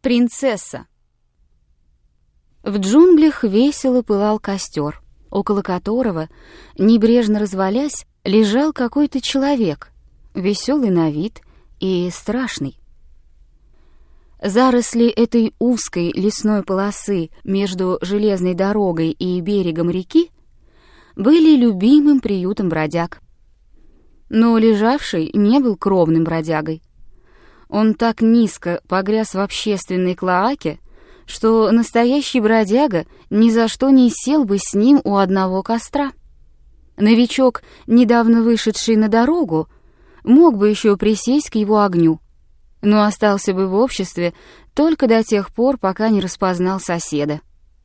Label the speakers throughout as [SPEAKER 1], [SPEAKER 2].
[SPEAKER 1] Принцесса. В джунглях весело пылал костер, около которого, небрежно развалясь, лежал какой-то человек, веселый на вид и страшный. Заросли этой узкой лесной полосы между железной дорогой и берегом реки были любимым приютом бродяг. Но лежавший не был кровным бродягой. Он так низко погряз в общественной клоаке, что настоящий бродяга ни за что не сел бы с ним у одного костра. Новичок, недавно вышедший на дорогу, мог бы еще присесть к его огню, но остался бы в обществе только до тех пор, пока не распознал соседа.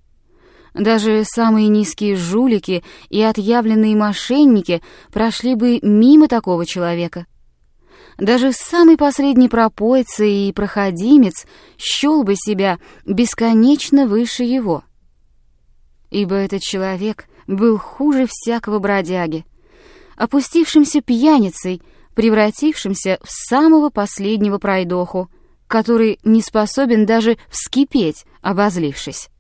[SPEAKER 1] Даже самые низкие жулики и отъявленные мошенники прошли бы мимо такого человека. Даже самый последний пропойца и проходимец счёл бы себя бесконечно выше его. Ибо этот человек был хуже всякого бродяги, опустившимся пьяницей, превратившимся в самого последнего пройдоху, который не способен даже вскипеть, обозлившись.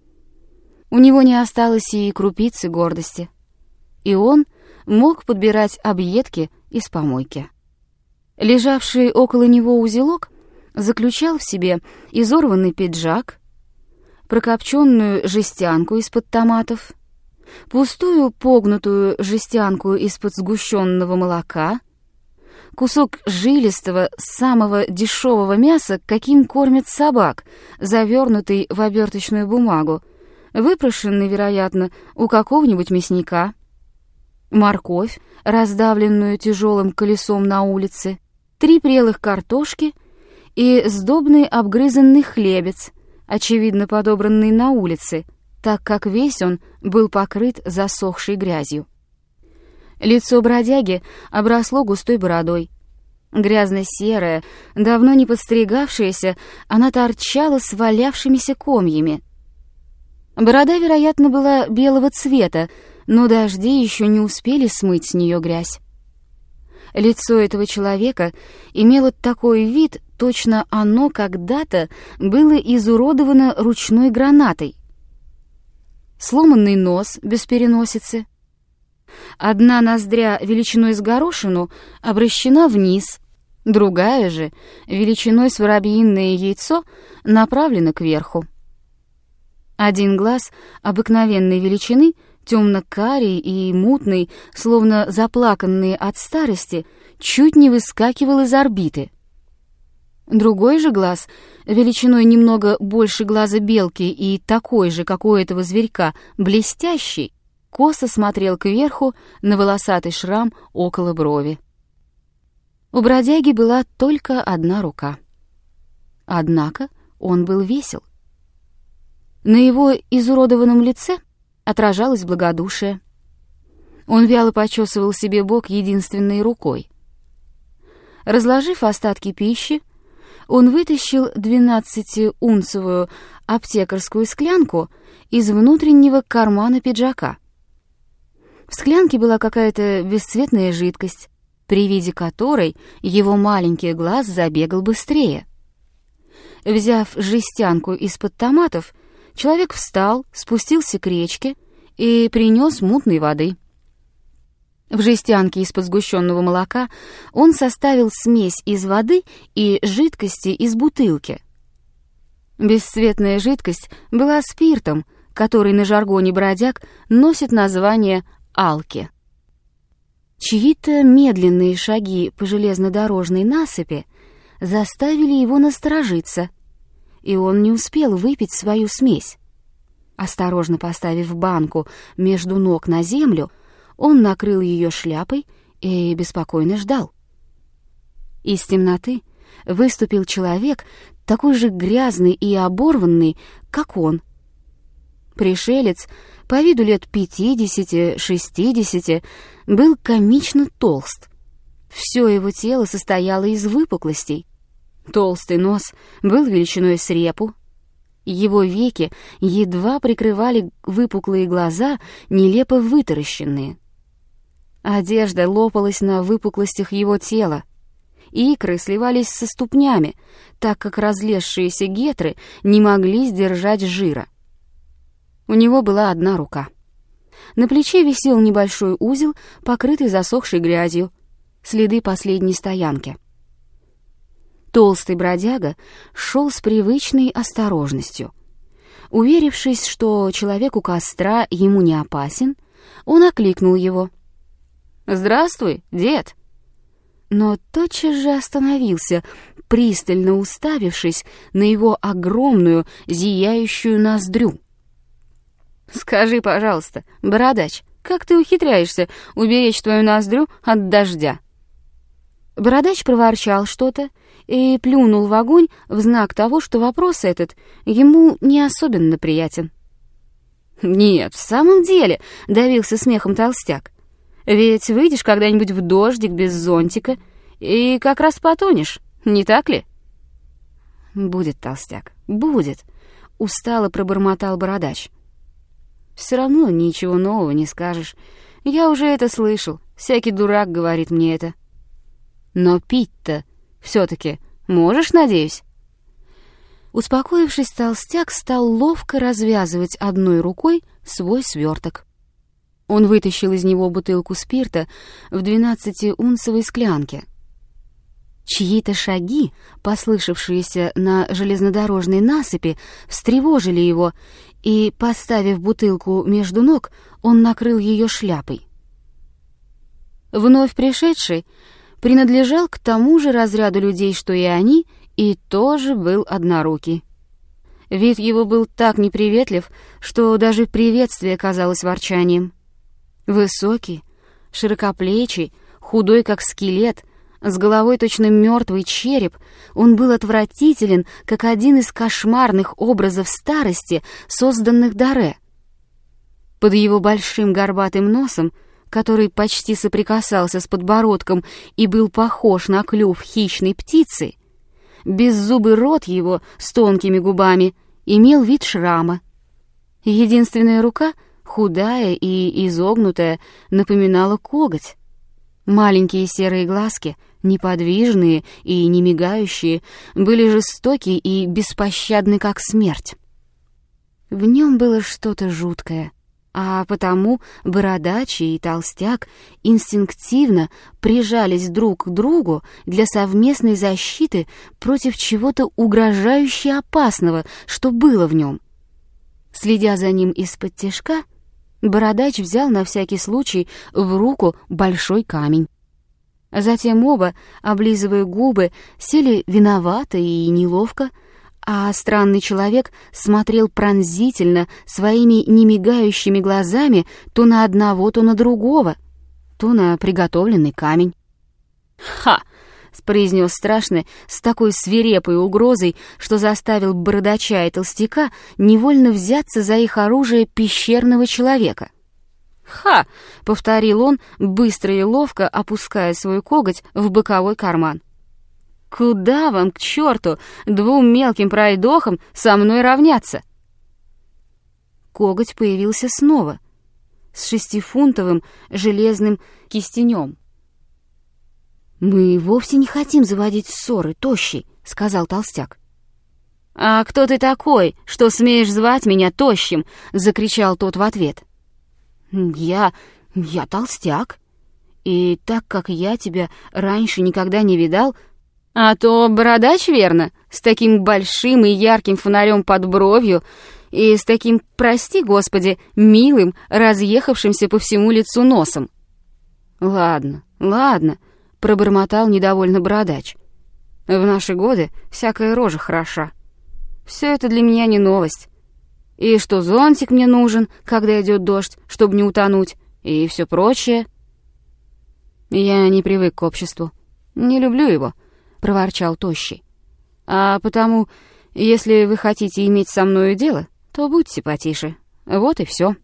[SPEAKER 1] У него не осталось и крупицы гордости, и он мог подбирать объедки из помойки. Лежавший около него узелок заключал в себе изорванный пиджак, прокопченную жестянку из-под томатов, пустую погнутую жестянку из-под сгущенного молока, кусок жилистого, самого дешевого мяса, каким кормят собак, завернутый в оберточную бумагу, выпрошенный, вероятно, у какого-нибудь мясника, морковь, раздавленную тяжелым колесом на улице, 3 прелых картошки и сдобный обгрызанный хлебец, очевидно подобранный на улице, так как весь он был покрыт засохшей грязью. Лицо бродяги обросло густой бородой. Грязно-серая, давно не подстригавшаяся, она торчала свалявшимися комьями. Борода, вероятно, была белого цвета, но дожди еще не успели смыть с нее грязь. Лицо этого человека имело такой вид, точно оно когда-то было изуродовано ручной гранатой. Сломанный нос без переносицы. Одна ноздря величиной с горошину обращена вниз, другая же, величиной с воробьиное яйцо, направлена кверху. Один глаз обыкновенной величины, темно-карий и мутный, словно заплаканный от старости, чуть не выскакивал из орбиты. Другой же глаз, величиной немного больше глаза белки и такой же, как у этого зверька, блестящий, косо смотрел кверху на волосатый шрам около брови. У бродяги была только одна рука. Однако он был весел. На его изуродованном лице отражалось благодушие. Он вяло почесывал себе бок единственной рукой. Разложив остатки пищи, он вытащил 12-унцевую аптекарскую склянку из внутреннего кармана пиджака. В склянке была какая-то бесцветная жидкость, при виде которой его маленький глаз забегал быстрее. Взяв жестянку из-под томатов, человек встал, спустился к речке и принес мутной воды. В жестянке из-под сгущенного молока он составил смесь из воды и жидкости из бутылки. Бесцветная жидкость была спиртом, который на жаргоне бродяг носит название алки. Чьи-то медленные шаги по железнодорожной насыпи заставили его насторожиться, и он не успел выпить свою смесь. Осторожно поставив банку между ног на землю, он накрыл ее шляпой и беспокойно ждал. Из темноты выступил человек, такой же грязный и оборванный, как он. Пришелец, по виду лет 50-60, был комично толст. Все его тело состояло из выпуклостей. Толстый нос был величиной с репу. Его веки едва прикрывали выпуклые глаза, нелепо вытаращенные. Одежда лопалась на выпуклостях его тела, икры сливались со ступнями, так как разлезшиеся гетры не могли сдержать жира. У него была одна рука. На плече висел небольшой узел, покрытый засохшей грязью, следы последней стоянки. Толстый бродяга шел с привычной осторожностью. Уверившись, что человек у костра ему не опасен, он окликнул его. «Здравствуй, дед!» Но тотчас же остановился, пристально уставившись на его огромную, зияющую ноздрю. «Скажи, пожалуйста, бородач, как ты ухитряешься уберечь твою ноздрю от дождя?» Бородач проворчал что-то и плюнул в огонь в знак того, что вопрос этот ему не особенно приятен. «Нет, в самом деле», — давился смехом толстяк, «ведь выйдешь когда-нибудь в дождик без зонтика и как раз потонешь, не так ли?» «Будет, толстяк, будет», — устало пробормотал бородач. «Все равно ничего нового не скажешь. Я уже это слышал, всякий дурак говорит мне это. Но пить-то все-таки можешь, надеюсь?» Успокоившись, толстяк стал ловко развязывать одной рукой свой сверток. Он вытащил из него бутылку спирта в 12-унцевой склянке. Чьи-то шаги, послышавшиеся на железнодорожной насыпи, встревожили его, и, поставив бутылку между ног, он накрыл ее шляпой. Вновь пришедший принадлежал к тому же разряду людей, что и они, и тоже был однорукий. Вид его был так неприветлив, что даже приветствие казалось ворчанием. Высокий, широкоплечий, худой как скелет, с головой точно мертвый череп, он был отвратителен, как один из кошмарных образов старости, созданных Даре. Под его большим горбатым носом, который почти соприкасался с подбородком и был похож на клюв хищной птицы, беззубый рот его с тонкими губами имел вид шрама. Единственная рука, худая и изогнутая, напоминала коготь. Маленькие серые глазки, неподвижные и не мигающие, были жестоки и беспощадны, как смерть. В нем было что-то жуткое, а потому бородач и толстяк инстинктивно прижались друг к другу для совместной защиты против чего-то угрожающе опасного, что было в нем. Следя за ним из-под тишка, бородач взял на всякий случай в руку большой камень. Затем оба, облизывая губы, сели виновато и неловко, а странный человек смотрел пронзительно своими немигающими глазами то на одного, то на другого, то на приготовленный камень. «Ха!» — произнес страшно с такой свирепой угрозой, что заставил бородача и толстяка невольно взяться за их оружие пещерного человека. «Ха!» — повторил он, быстро и ловко опуская свой коготь в боковой карман. «Куда вам, к черту, двум мелким пройдохам со мной равняться?» Коготь появился снова, с 6-фунтовым железным кистенем. «Мы вовсе не хотим заводить ссоры, тощий», — сказал толстяк. «А кто ты такой, что смеешь звать меня тощим?» — закричал тот в ответ. «Я толстяк, и так как я тебя раньше никогда не видал...» «А то бородач, верно, с таким большим и ярким фонарем под бровью и с таким, прости господи, милым, разъехавшимся по всему лицу носом». «Ладно, ладно», — пробормотал недовольно бородач. «В наши годы всякая рожа хороша. Все это для меня не новость. И что зонтик мне нужен, когда идет дождь, чтобы не утонуть, и все прочее». «Я не привык к обществу, не люблю его», — проворчал тощий. «А потому, если вы хотите иметь со мною дело, то будьте потише. Вот и все».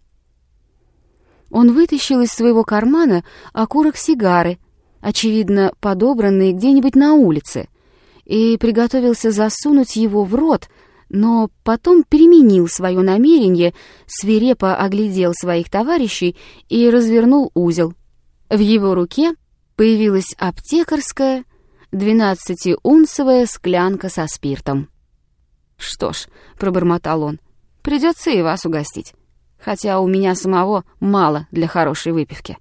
[SPEAKER 1] Он вытащил из своего кармана окурок сигары, очевидно, подобранный где-нибудь на улице, и приготовился засунуть его в рот, но потом переменил свое намерение, свирепо оглядел своих товарищей и развернул узел. В его руке появилась аптекарская, 12-унцевая склянка со спиртом. «Что ж», — пробормотал он, — «придется и вас угостить, хотя у меня самого мало для хорошей выпивки».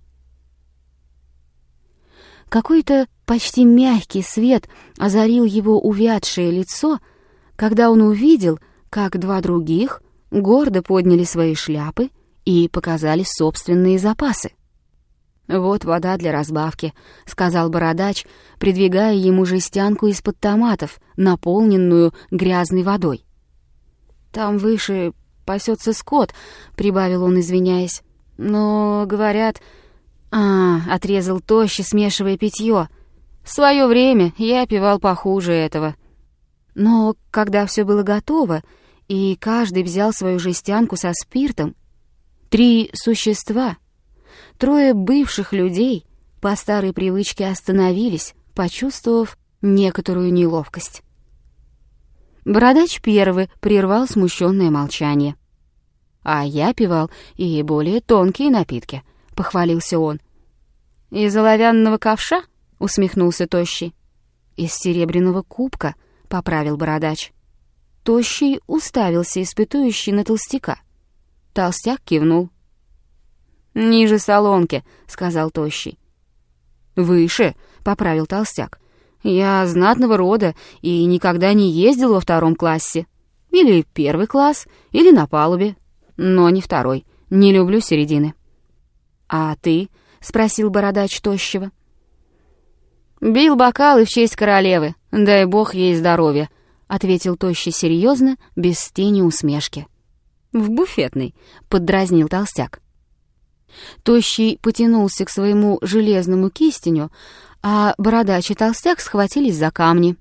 [SPEAKER 1] Какой-то почти мягкий свет озарил его увядшее лицо, когда он увидел, как два других гордо подняли свои шляпы и показали собственные запасы. «Вот вода для разбавки», — сказал бородач, придвигая ему жестянку из-под томатов, наполненную грязной водой. «Там выше пасется скот», — прибавил он, извиняясь. «Но, говорят...» отрезал Тощий, смешивая питье. «В свое время я пивал похуже этого». Но когда все было готово, и каждый взял свою жестянку со спиртом, три существа, трое бывших людей, по старой привычке остановились, почувствовав некоторую неловкость. Бородач первый прервал смущенное молчание. «А я пивал и более тонкие напитки», — похвалился он. «Из оловянного ковша?» — усмехнулся Тощий. «Из серебряного кубка», — поправил Бородач. Тощий уставился испытующий на толстяка. Толстяк кивнул. «Ниже солонки», — сказал Тощий. «Выше», — поправил Толстяк. «Я знатного рода и никогда не ездил во втором классе. Или первый класс, или на палубе. Но не второй. Не люблю середины». «А ты?» — спросил Бородач Тощего. «Бил бокалы в честь королевы, дай бог ей здоровья», — ответил Тощий серьезно, без тени усмешки. «В буфетной», — поддразнил Толстяк. Тощий потянулся к своему железному кистеню, а Бородач и Толстяк схватились за камни.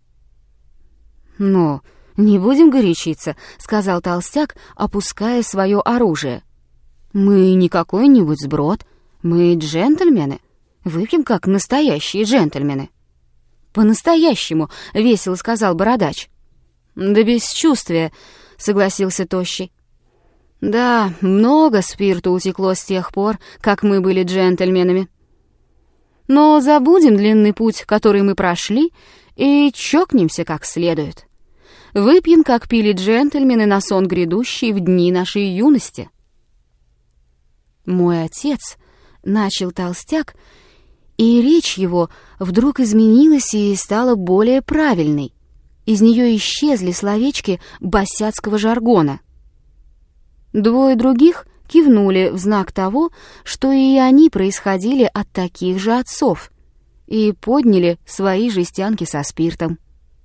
[SPEAKER 1] «Ну, не будем горячиться», — сказал Толстяк, опуская свое оружие. «Мы не какой-нибудь сброд, мы джентльмены, выпьем как настоящие джентльмены». «По-настоящему», — весело сказал Бородач. «Да бесчувствия», — согласился Тощий. «Да, много спирту утекло с тех пор, как мы были джентльменами. Но забудем длинный путь, который мы прошли, и чокнемся как следует. Выпьем, как пили джентльмены на сон грядущий в дни нашей юности». «Мой отец», — начал Толстяк, и речь его вдруг изменилась и стала более правильной. Из нее исчезли словечки босяцкого жаргона. Двое других кивнули в знак того, что и они происходили от таких же отцов, и подняли свои жестянки со спиртом.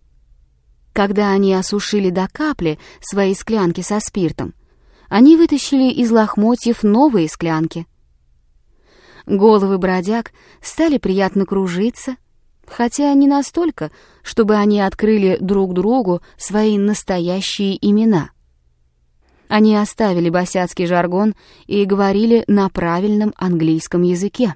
[SPEAKER 1] Когда они осушили до капли свои склянки со спиртом, они вытащили из лохмотьев новые склянки. Головы бродяг стали приятно кружиться, хотя не настолько, чтобы они открыли друг другу свои настоящие имена. Они оставили босяцкий жаргон и говорили на правильном английском языке.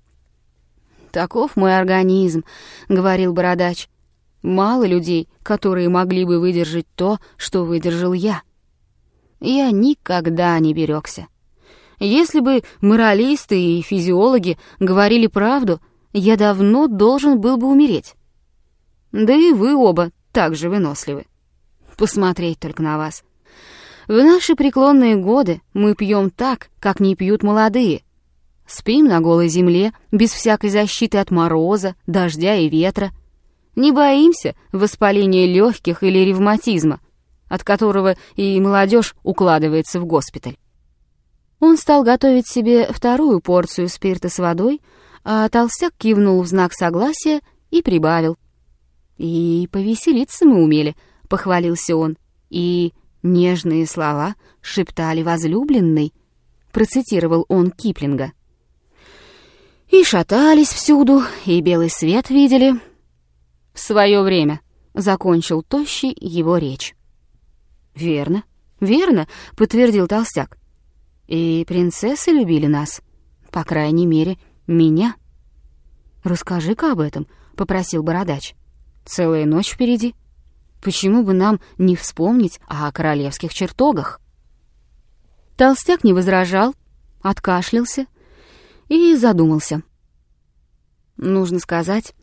[SPEAKER 1] «Таков мой организм», — говорил Бородач. «Мало людей, которые могли бы выдержать то, что выдержал я. Я никогда не берегся. Если бы моралисты и физиологи говорили правду, я давно должен был бы умереть. Да и вы оба так же выносливы. Посмотреть только на вас. В наши преклонные годы мы пьем так, как не пьют молодые. Спим на голой земле, без всякой защиты от мороза, дождя и ветра. Не боимся воспаления легких или ревматизма, от которого и молодежь укладывается в госпиталь». Он стал готовить себе вторую порцию спирта с водой, а Толстяк кивнул в знак согласия и прибавил. «И повеселиться мы умели», — похвалился он, — «и нежные слова шептали возлюбленной», — процитировал он Киплинга. «И шатались всюду, и белый свет видели». «В свое время», — закончил Тощий его речь. «Верно, верно», — подтвердил Толстяк. «И принцессы любили нас, по крайней мере, меня». «Расскажи-ка об этом», — попросил Бородач. «Целая ночь впереди. Почему бы нам не вспомнить о королевских чертогах?» Толстяк не возражал, откашлялся и задумался. Нужно сказать,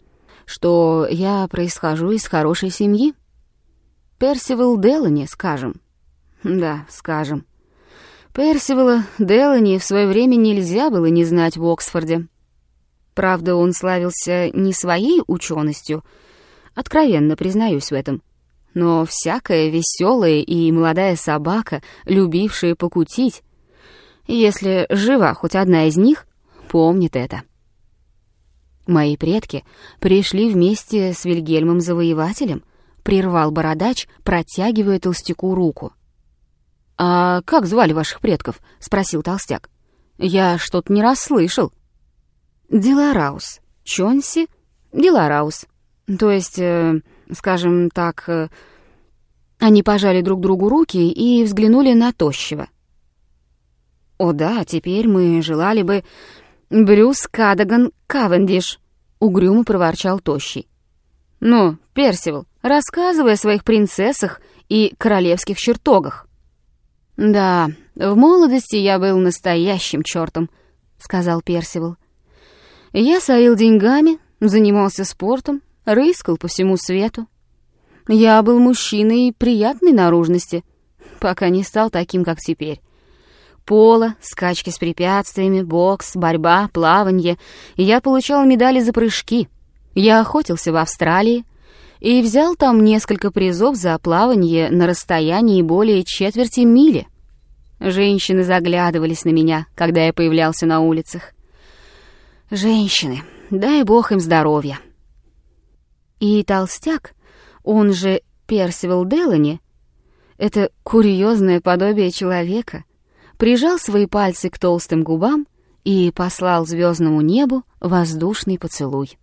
[SPEAKER 1] что я происхожу из хорошей семьи. Персивал Делани, скажем. Да, скажем. Персивала Делани в свое время нельзя было не знать в Оксфорде. Правда, он славился не своей ученостью, откровенно признаюсь в этом, но всякая веселая и молодая собака, любившая покутить, если жива хоть одна из них, помнит это. Мои предки пришли вместе с Вильгельмом Завоевателем, прервал бородач, протягивая толстяку руку. «А как звали ваших предков?» — спросил толстяк. «Я что-то не расслышал». «Делараус. Чонси Делараус. То есть, скажем так...» Они пожали друг другу руки и взглянули на тощего. «О да, теперь мы желали бы...» «Брюс Кадаган Кавендиш», — угрюмо проворчал тощий. «Ну, Персивал, рассказывай о своих принцессах и королевских чертогах». «Да, в молодости я был настоящим чертом», — сказал Персивал. «Я сорил деньгами, занимался спортом, рыскал по всему свету. Я был мужчиной приятной наружности, пока не стал таким, как теперь. Поло, скачки с препятствиями, бокс, борьба, плаванье. Я получал медали за прыжки. Я охотился в Австралии и взял там несколько призов за плаванье на расстоянии более четверти мили. Женщины заглядывались на меня, когда я появлялся на улицах. Женщины, дай бог им здоровья». И толстяк, он же Персивал Делани, это курьезное подобие человека, прижал свои пальцы к толстым губам и послал звездному небу воздушный поцелуй.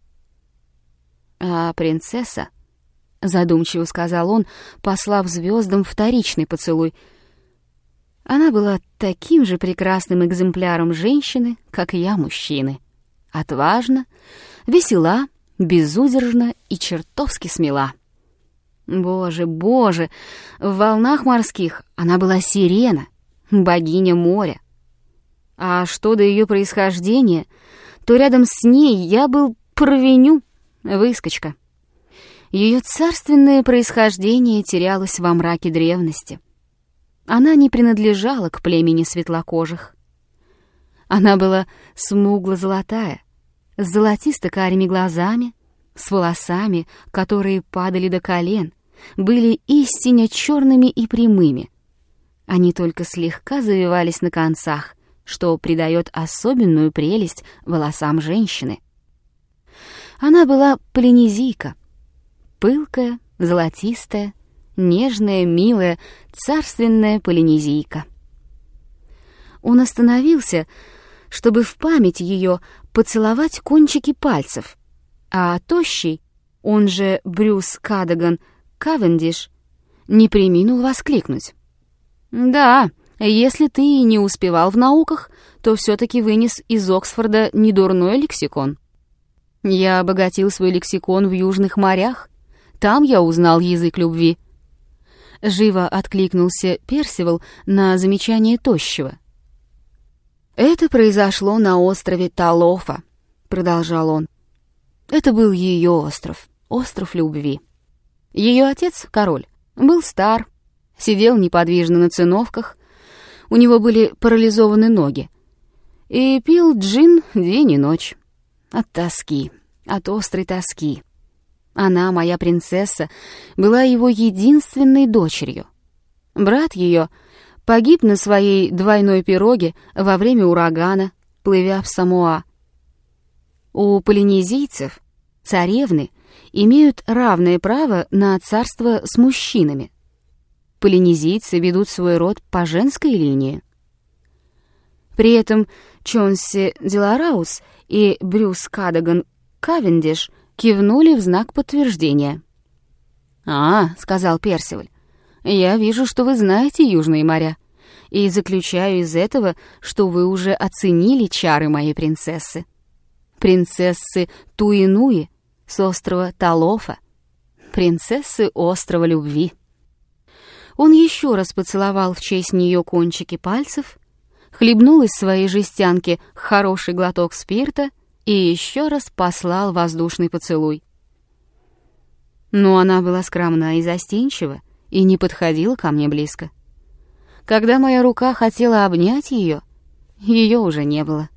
[SPEAKER 1] «А принцесса», — задумчиво сказал он, послав звездам вторичный поцелуй, она была таким же прекрасным экземпляром женщины, как и я мужчины. Отважна, весела, безудержна и чертовски смела. Боже, боже, в волнах морских она была сирена, богиня моря. А что до ее происхождения, то рядом с ней я был провиню, выскочка. Ее царственное происхождение терялось во мраке древности. Она не принадлежала к племени светлокожих. Она была смугло-золотая, с золотисто-карими глазами, с волосами, которые падали до колен, были истинно черными и прямыми. Они только слегка завивались на концах, что придает особенную прелесть волосам женщины. Она была полинезийка, пылкая, золотистая, нежная, милая, царственная полинезийка. Он остановился, чтобы в память ее поцеловать кончики пальцев, а тощий, он же Брюс Кадаган Кавендиш, не преминул воскликнуть. «Да, если ты и не успевал в науках, то все-таки вынес из Оксфорда недурной лексикон. Я обогатил свой лексикон в южных морях, там я узнал язык любви». Живо откликнулся Персивал на замечание тощего. «Это произошло на острове Талофа», — продолжал он. «Это был ее остров, остров любви. Ее отец, король, был стар, сидел неподвижно на циновках, у него были парализованы ноги, и пил джин день и ночь. От тоски, от острой тоски. Она, моя принцесса, была его единственной дочерью. Брат ее погиб на своей двойной пироге во время урагана, плывя в Самоа. У полинезийцев царевны имеют равное право на царство с мужчинами. Полинезийцы ведут свой род по женской линии. При этом Чонси Делараус и Брюс Кадаган Кавендиш кивнули в знак подтверждения. «А, — сказал Персиваль, — я вижу, что вы знаете южные моря, и заключаю из этого, что вы уже оценили чары моей принцессы. Принцессы Туинуи с острова Талофа, принцессы острова любви». Он еще раз поцеловал в честь нее кончики пальцев, хлебнул из своей жестянки хороший глоток спирта и еще раз послал воздушный поцелуй. Но она была скромна и застенчива, и не подходила ко мне близко. Когда моя рука хотела обнять ее, ее уже не было.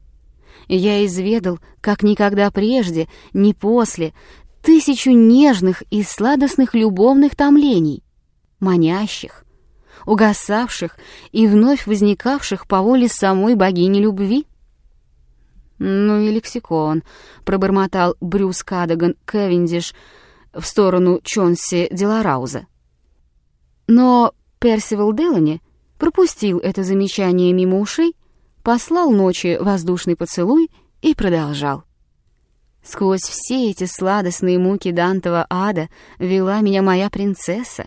[SPEAKER 1] Я изведал, как никогда прежде, ни после, 1000 нежных и сладостных любовных томлений, манящих, угасавших и вновь возникавших по воле самой богини любви. «Ну и лексикон», — пробормотал Брюс Кадаган Кевиндиш в сторону Чонси Деларауза. Но Персивал Делани пропустил это замечание мимо ушей, послал ночи воздушный поцелуй и продолжал. Сквозь все эти сладостные муки Дантова ада вела меня моя принцесса.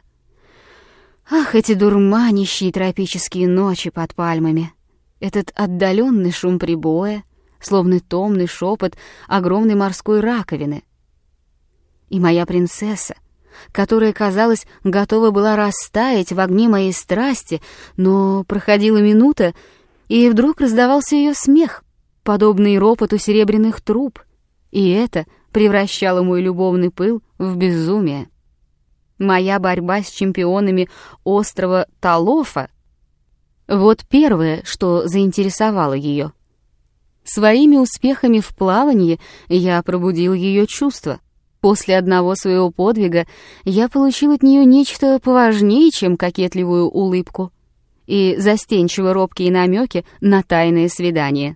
[SPEAKER 1] Ах, эти дурманящие тропические ночи под пальмами, этот отдаленный шум прибоя, словно томный шепот огромной морской раковины. И моя принцесса, которая, казалось, готова была растаять в огне моей страсти, но проходила минута, и вдруг раздавался ее смех, подобный ропоту серебряных труб, и это превращало мой любовный пыл в безумие. Моя борьба с чемпионами острова Талофа — вот первое, что заинтересовало ее. Своими успехами в плавании я пробудил ее чувства. После одного своего подвига я получил от нее нечто поважнее, чем кокетливую улыбку и застенчиво робкие намеки на тайное свидание.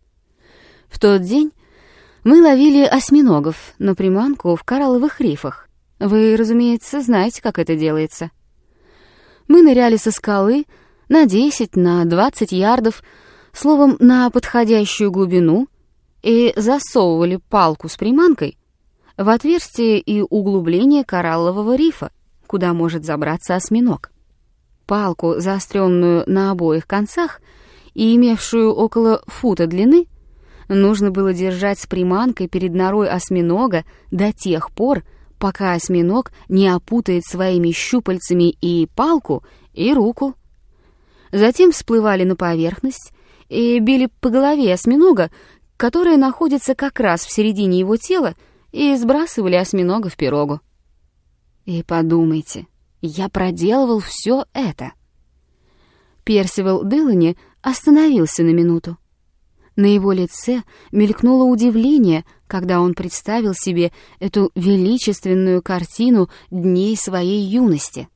[SPEAKER 1] В тот день мы ловили осьминогов на приманку в коралловых рифах. Вы, разумеется, знаете, как это делается. Мы ныряли со скалы на 10, на 20 ярдов, словом, на подходящую глубину, и засовывали палку с приманкой в отверстие и углубление кораллового рифа, куда может забраться осьминог. Палку, заостренную на обоих концах и имевшую около фута длины, нужно было держать с приманкой перед норой осьминога до тех пор, пока осьминог не опутает своими щупальцами и палку, и руку. Затем всплывали на поверхность и били по голове осьминога, которая находится как раз в середине его тела, и сбрасывали осьминога в пирогу. И подумайте, я проделывал все это. Персивал Делани остановился на минуту. На его лице мелькнуло удивление, когда он представил себе эту величественную картину дней своей юности.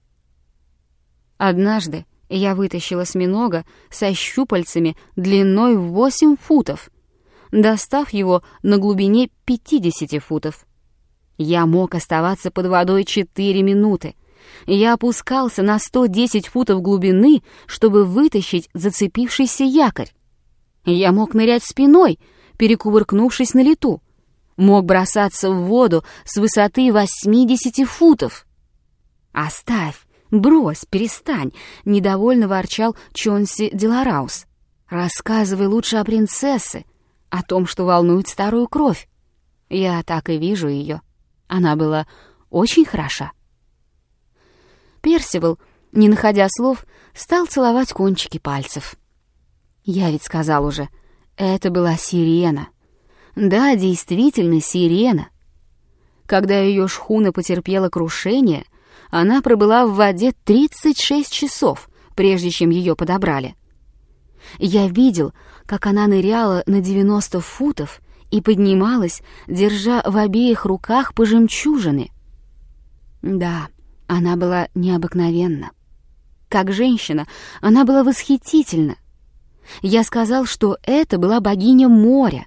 [SPEAKER 1] Однажды я вытащил осьминога со щупальцами длиной в 8 футов, достав его на глубине 50 футов. Я мог оставаться под водой 4 минуты. Я опускался на 110 футов глубины, чтобы вытащить зацепившийся якорь. Я мог нырять спиной, перекувыркнувшись на лету. Мог бросаться в воду с высоты 80 футов. «Оставь, брось, перестань», — недовольно ворчал Чонси Делараус. «Рассказывай лучше о принцессе, о том, что волнует старую кровь. Я так и вижу ее. Она была очень хороша». Персивал, не находя слов, стал целовать кончики пальцев. Я ведь сказал уже, это была сирена. Да, действительно, сирена. Когда ее шхуна потерпела крушение, она пробыла в воде 36 часов, прежде чем ее подобрали. Я видел, как она ныряла на 90 футов и поднималась, держа в обеих руках по жемчужины. Да, она была необыкновенна. Как женщина, она была восхитительна. Я сказал, что это была богиня моря.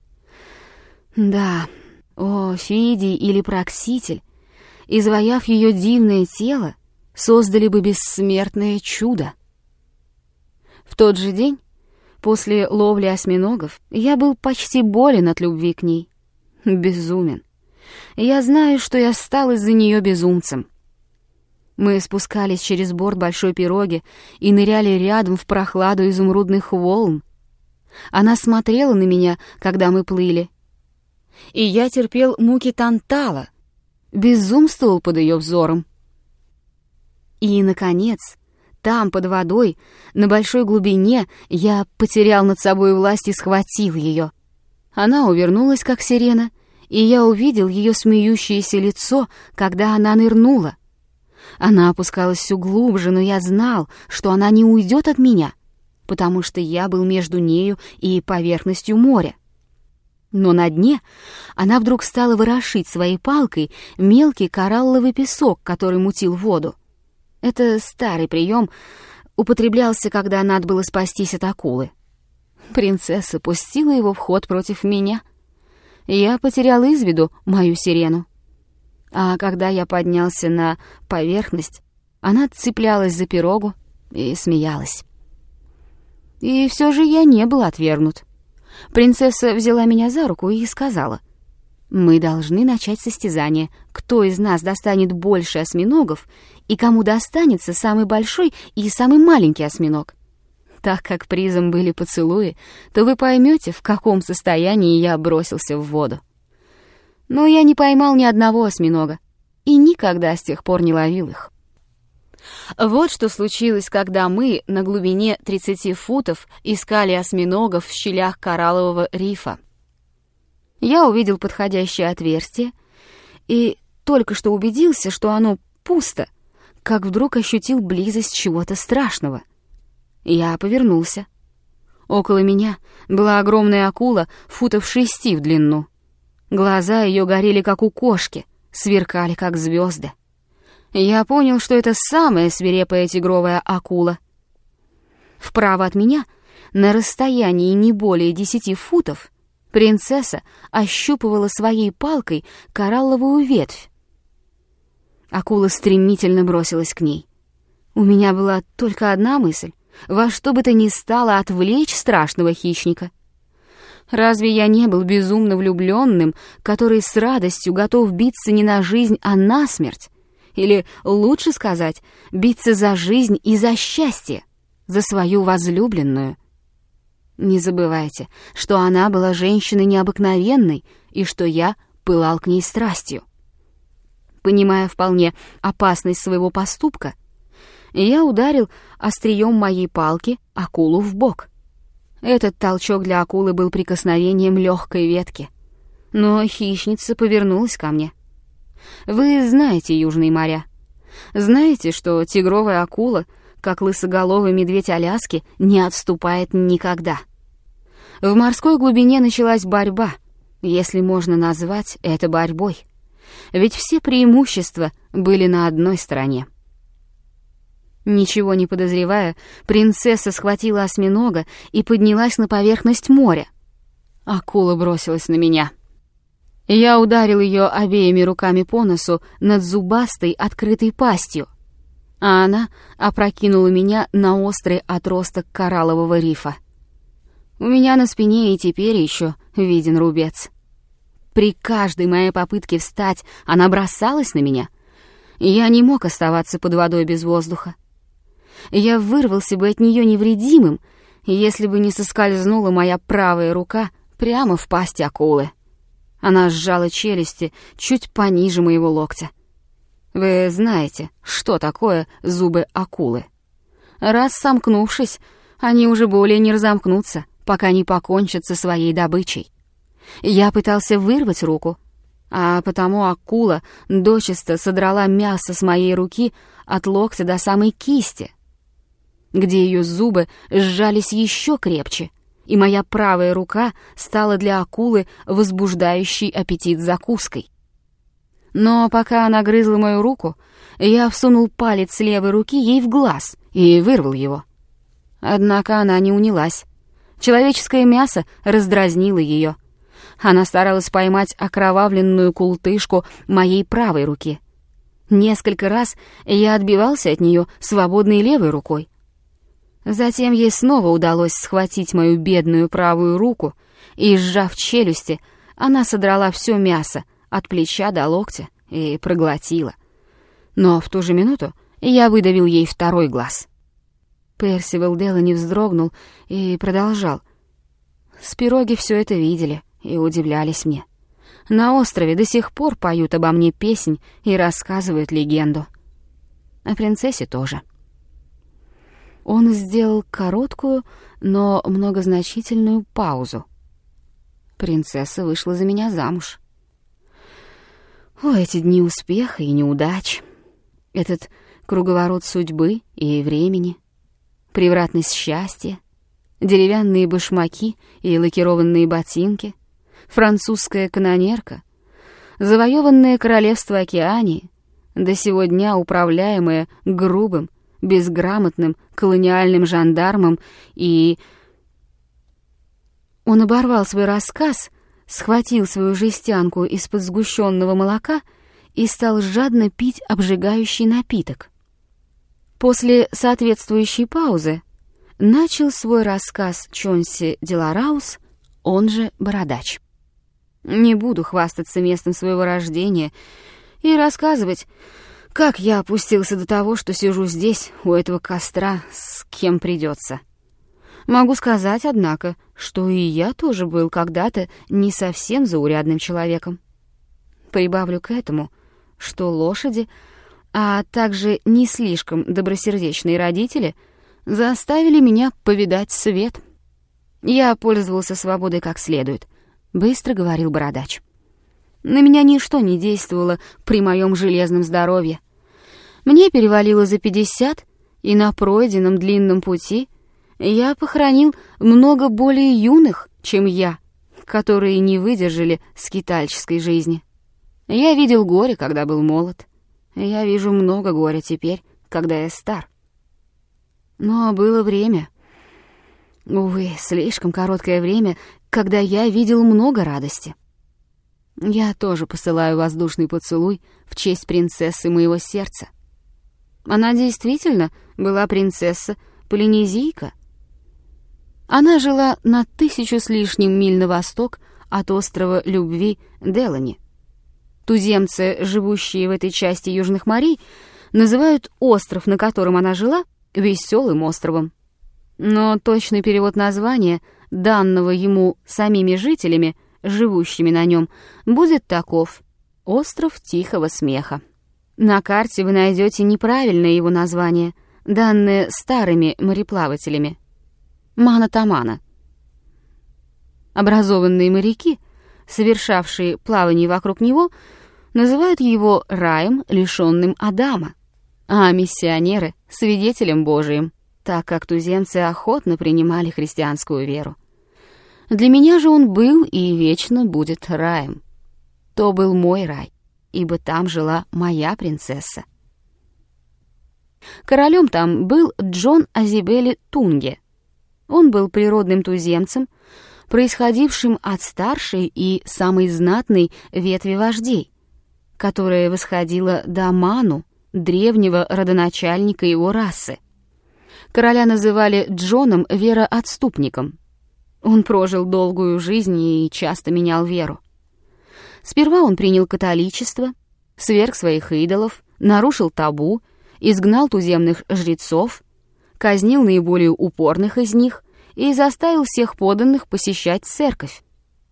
[SPEAKER 1] Да, о, Фидий или Прокситель, изваяв ее дивное тело, создали бы бессмертное чудо. В тот же день, после ловли осьминогов, я был почти болен от любви к ней. Безумен. Я знаю, что я стал из-за нее безумцем. Мы спускались через борт большой пироги и ныряли рядом в прохладу изумрудных волн. Она смотрела на меня, когда мы плыли. И я терпел муки Тантала, безумствовал под ее взором. И, наконец, там, под водой, на большой глубине, я потерял над собой власть и схватил ее. Она увернулась, как сирена, и я увидел ее смеющееся лицо, когда она нырнула. Она опускалась все глубже, но я знал, что она не уйдет от меня, потому что я был между нею и поверхностью моря. Но на дне она вдруг стала ворошить своей палкой мелкий коралловый песок, который мутил воду. Это старый прием, употреблялся, когда надо было спастись от акулы. Принцесса пустила его в ход против меня. Я потерял из виду мою сирену. А когда я поднялся на поверхность, она цеплялась за пирогу и смеялась. И все же я не был отвергнут. Принцесса взяла меня за руку и сказала: «Мы должны начать состязание. Кто из нас достанет больше осьминогов, и кому достанется самый большой и самый маленький осьминог? Так как призом были поцелуи, то вы поймете, в каком состоянии я бросился в воду». Но я не поймал ни одного осьминога и никогда с тех пор не ловил их. Вот что случилось, когда мы на глубине 30 футов искали осьминогов в щелях кораллового рифа. Я увидел подходящее отверстие и только что убедился, что оно пусто, как вдруг ощутил близость чего-то страшного. Я повернулся. Около меня была огромная акула, футов 6 в длину. Глаза ее горели, как у кошки, сверкали, как звезды. Я понял, что это самая свирепая тигровая акула. Вправо от меня, на расстоянии не более 10 футов, принцесса ощупывала своей палкой коралловую ветвь. Акула стремительно бросилась к ней. У меня была только одна мысль: во что бы то ни стало отвлечь страшного хищника. Разве я не был безумно влюбленным, который с радостью готов биться не на жизнь, а на смерть? Или, лучше сказать, биться за жизнь и за счастье, за свою возлюбленную? Не забывайте, что она была женщиной необыкновенной и что я пылал к ней страстью. Понимая вполне опасность своего поступка, я ударил острием моей палки акулу в бок. Этот толчок для акулы был прикосновением легкой ветки, но хищница повернулась ко мне. Вы знаете южные моря. Знаете, что тигровая акула, как лысоголовый медведь Аляски, не отступает никогда. В морской глубине началась борьба, если можно назвать это борьбой, ведь все преимущества были на одной стороне. Ничего не подозревая, принцесса схватила осьминога и поднялась на поверхность моря. Акула бросилась на меня. Я ударил ее обеими руками по носу над зубастой открытой пастью, а она опрокинула меня на острый отросток кораллового рифа. У меня на спине и теперь еще виден рубец. При каждой моей попытке встать она бросалась на меня. Я не мог оставаться под водой без воздуха. Я вырвался бы от нее невредимым, если бы не соскользнула моя правая рука прямо в пасть акулы. Она сжала челюсти чуть пониже моего локтя. Вы знаете, что такое зубы акулы. Раз сомкнувшись, они уже более не разомкнутся, пока не покончат со своей добычей. Я пытался вырвать руку, а потому акула дочисто содрала мясо с моей руки от локтя до самой кисти, где ее зубы сжались еще крепче, и моя правая рука стала для акулы возбуждающей аппетит закуской. Но пока она грызла мою руку, я всунул палец левой руки ей в глаз и вырвал его. Однако она не унялась. Человеческое мясо раздразнило ее. Она старалась поймать окровавленную култышку моей правой руки. Несколько раз я отбивался от нее свободной левой рукой. Затем ей снова удалось схватить мою бедную правую руку, и, сжав челюсти, она содрала все мясо от плеча до локтя и проглотила. Но в ту же минуту я выдавил ей второй глаз. Персивал Делани вздрогнул и продолжал. Спироги все это видели и удивлялись мне. На острове до сих пор поют обо мне песнь и рассказывают легенду. О принцессе тоже. Он сделал короткую, но многозначительную паузу. принцесса вышла за меня замуж. О, эти дни успеха и неудач, этот круговорот судьбы и времени, превратность счастья, деревянные башмаки и лакированные ботинки, французская канонерка, завоеванное королевство Океании, до сего дня управляемое грубым, безграмотным колониальным жандармом и... Он оборвал свой рассказ, схватил свою жестянку из-под сгущенного молока и стал жадно пить обжигающий напиток. После соответствующей паузы начал свой рассказ Чонси Делараус, он же Бородач. Не буду хвастаться местом своего рождения и рассказывать, как я опустился до того, что сижу здесь, у этого костра, с кем придется. Могу сказать, однако, что и я тоже был когда-то не совсем заурядным человеком. Прибавлю к этому, что лошади, а также не слишком добросердечные родители заставили меня повидать свет. Я пользовался свободой как следует, быстро говорил Бородач. На меня ничто не действовало при моем железном здоровье. Мне перевалило за 50, и на пройденном длинном пути я похоронил много более юных, чем я, которые не выдержали скитальческой жизни. Я видел горе, когда был молод. Я вижу много горя теперь, когда я стар. Но было время, увы, слишком короткое время, когда я видел много радости. Я тоже посылаю воздушный поцелуй в честь принцессы моего сердца. Она действительно была принцесса-полинезийка. Она жила на 1000 с лишним миль на восток от острова Любви Делани. Туземцы, живущие в этой части Южных морей, называют остров, на котором она жила, Веселым островом. Но точный перевод названия, данного ему самими жителями, живущими на нем, будет таков: «Остров Тихого Смеха». На карте вы найдете неправильное его название, данное старыми мореплавателями — Мана-Тамана. Образованные моряки, совершавшие плавание вокруг него, называют его раем, лишенным Адама, а миссионеры — свидетелем Божиим, так как туземцы охотно принимали христианскую веру. Для меня же он был и вечно будет раем. То был мой рай, ибо там жила моя принцесса. Королем там был Джон Азибели Тунге. Он был природным туземцем, происходившим от старшей и самой знатной ветви вождей, которая восходила до Ману, древнего родоначальника его расы. Короля называли Джоном вероотступником. Он прожил долгую жизнь и часто менял веру. Сперва он принял католичество, сверг своих идолов, нарушил табу, изгнал туземных жрецов, казнил наиболее упорных из них и заставил всех подданных посещать церковь.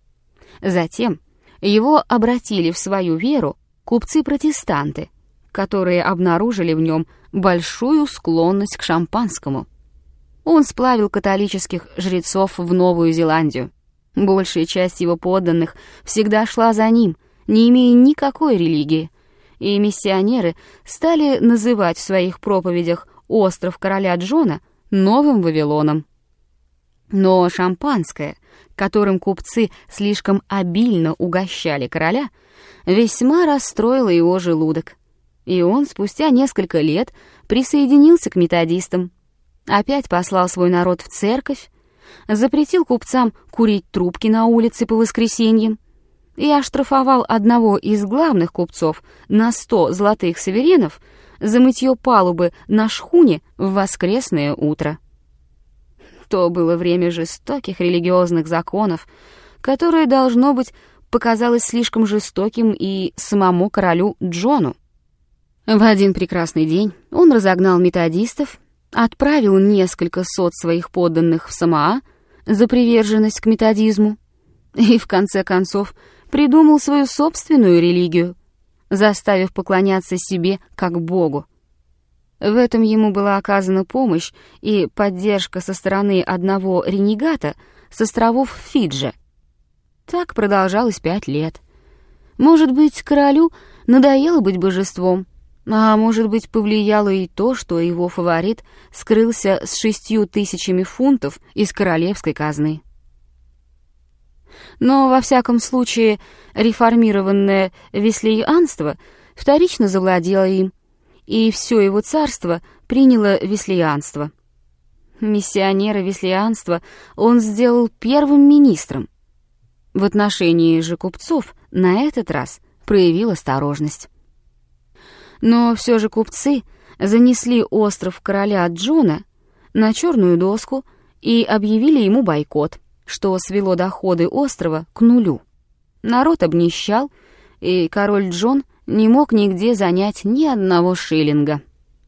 [SPEAKER 1] Затем его обратили в свою веру купцы-протестанты, которые обнаружили в нем большую склонность к шампанскому. Он сплавил католических жрецов в Новую Зеландию. Большая часть его подданных всегда шла за ним, не имея никакой религии, и миссионеры стали называть в своих проповедях остров короля Джона Новым Вавилоном. Но шампанское, которым купцы слишком обильно угощали короля, весьма расстроило его желудок, и он спустя несколько лет присоединился к методистам, опять послал свой народ в церковь, запретил купцам курить трубки на улице по воскресеньям и оштрафовал одного из главных купцов на 100 золотых суверенов за мытье палубы на шхуне в воскресное утро. То было время жестоких религиозных законов, которое, должно быть, показалось слишком жестоким и самому королю Джону. В один прекрасный день он разогнал методистов, отправил несколько сот своих подданных в Самоа за приверженность к методизму и, в конце концов, придумал свою собственную религию, заставив поклоняться себе как Богу. В этом ему была оказана помощь и поддержка со стороны одного ренегата с островов Фиджи. Так продолжалось 5 лет. Может быть, королю надоело быть божеством, а может быть, повлияло и то, что его фаворит скрылся с 6000 фунтов из королевской казны. Но, во всяком случае, реформированное веслеянство вторично завладело им, и все его царство приняло веслеянство. Миссионера веслеянства он сделал первым министром. В отношении же купцов на этот раз проявил осторожность. Но все же купцы занесли остров короля Джона на черную доску и объявили ему бойкот, что свело доходы острова к нулю. Народ обнищал, и король Джон не мог нигде занять ни одного шиллинга.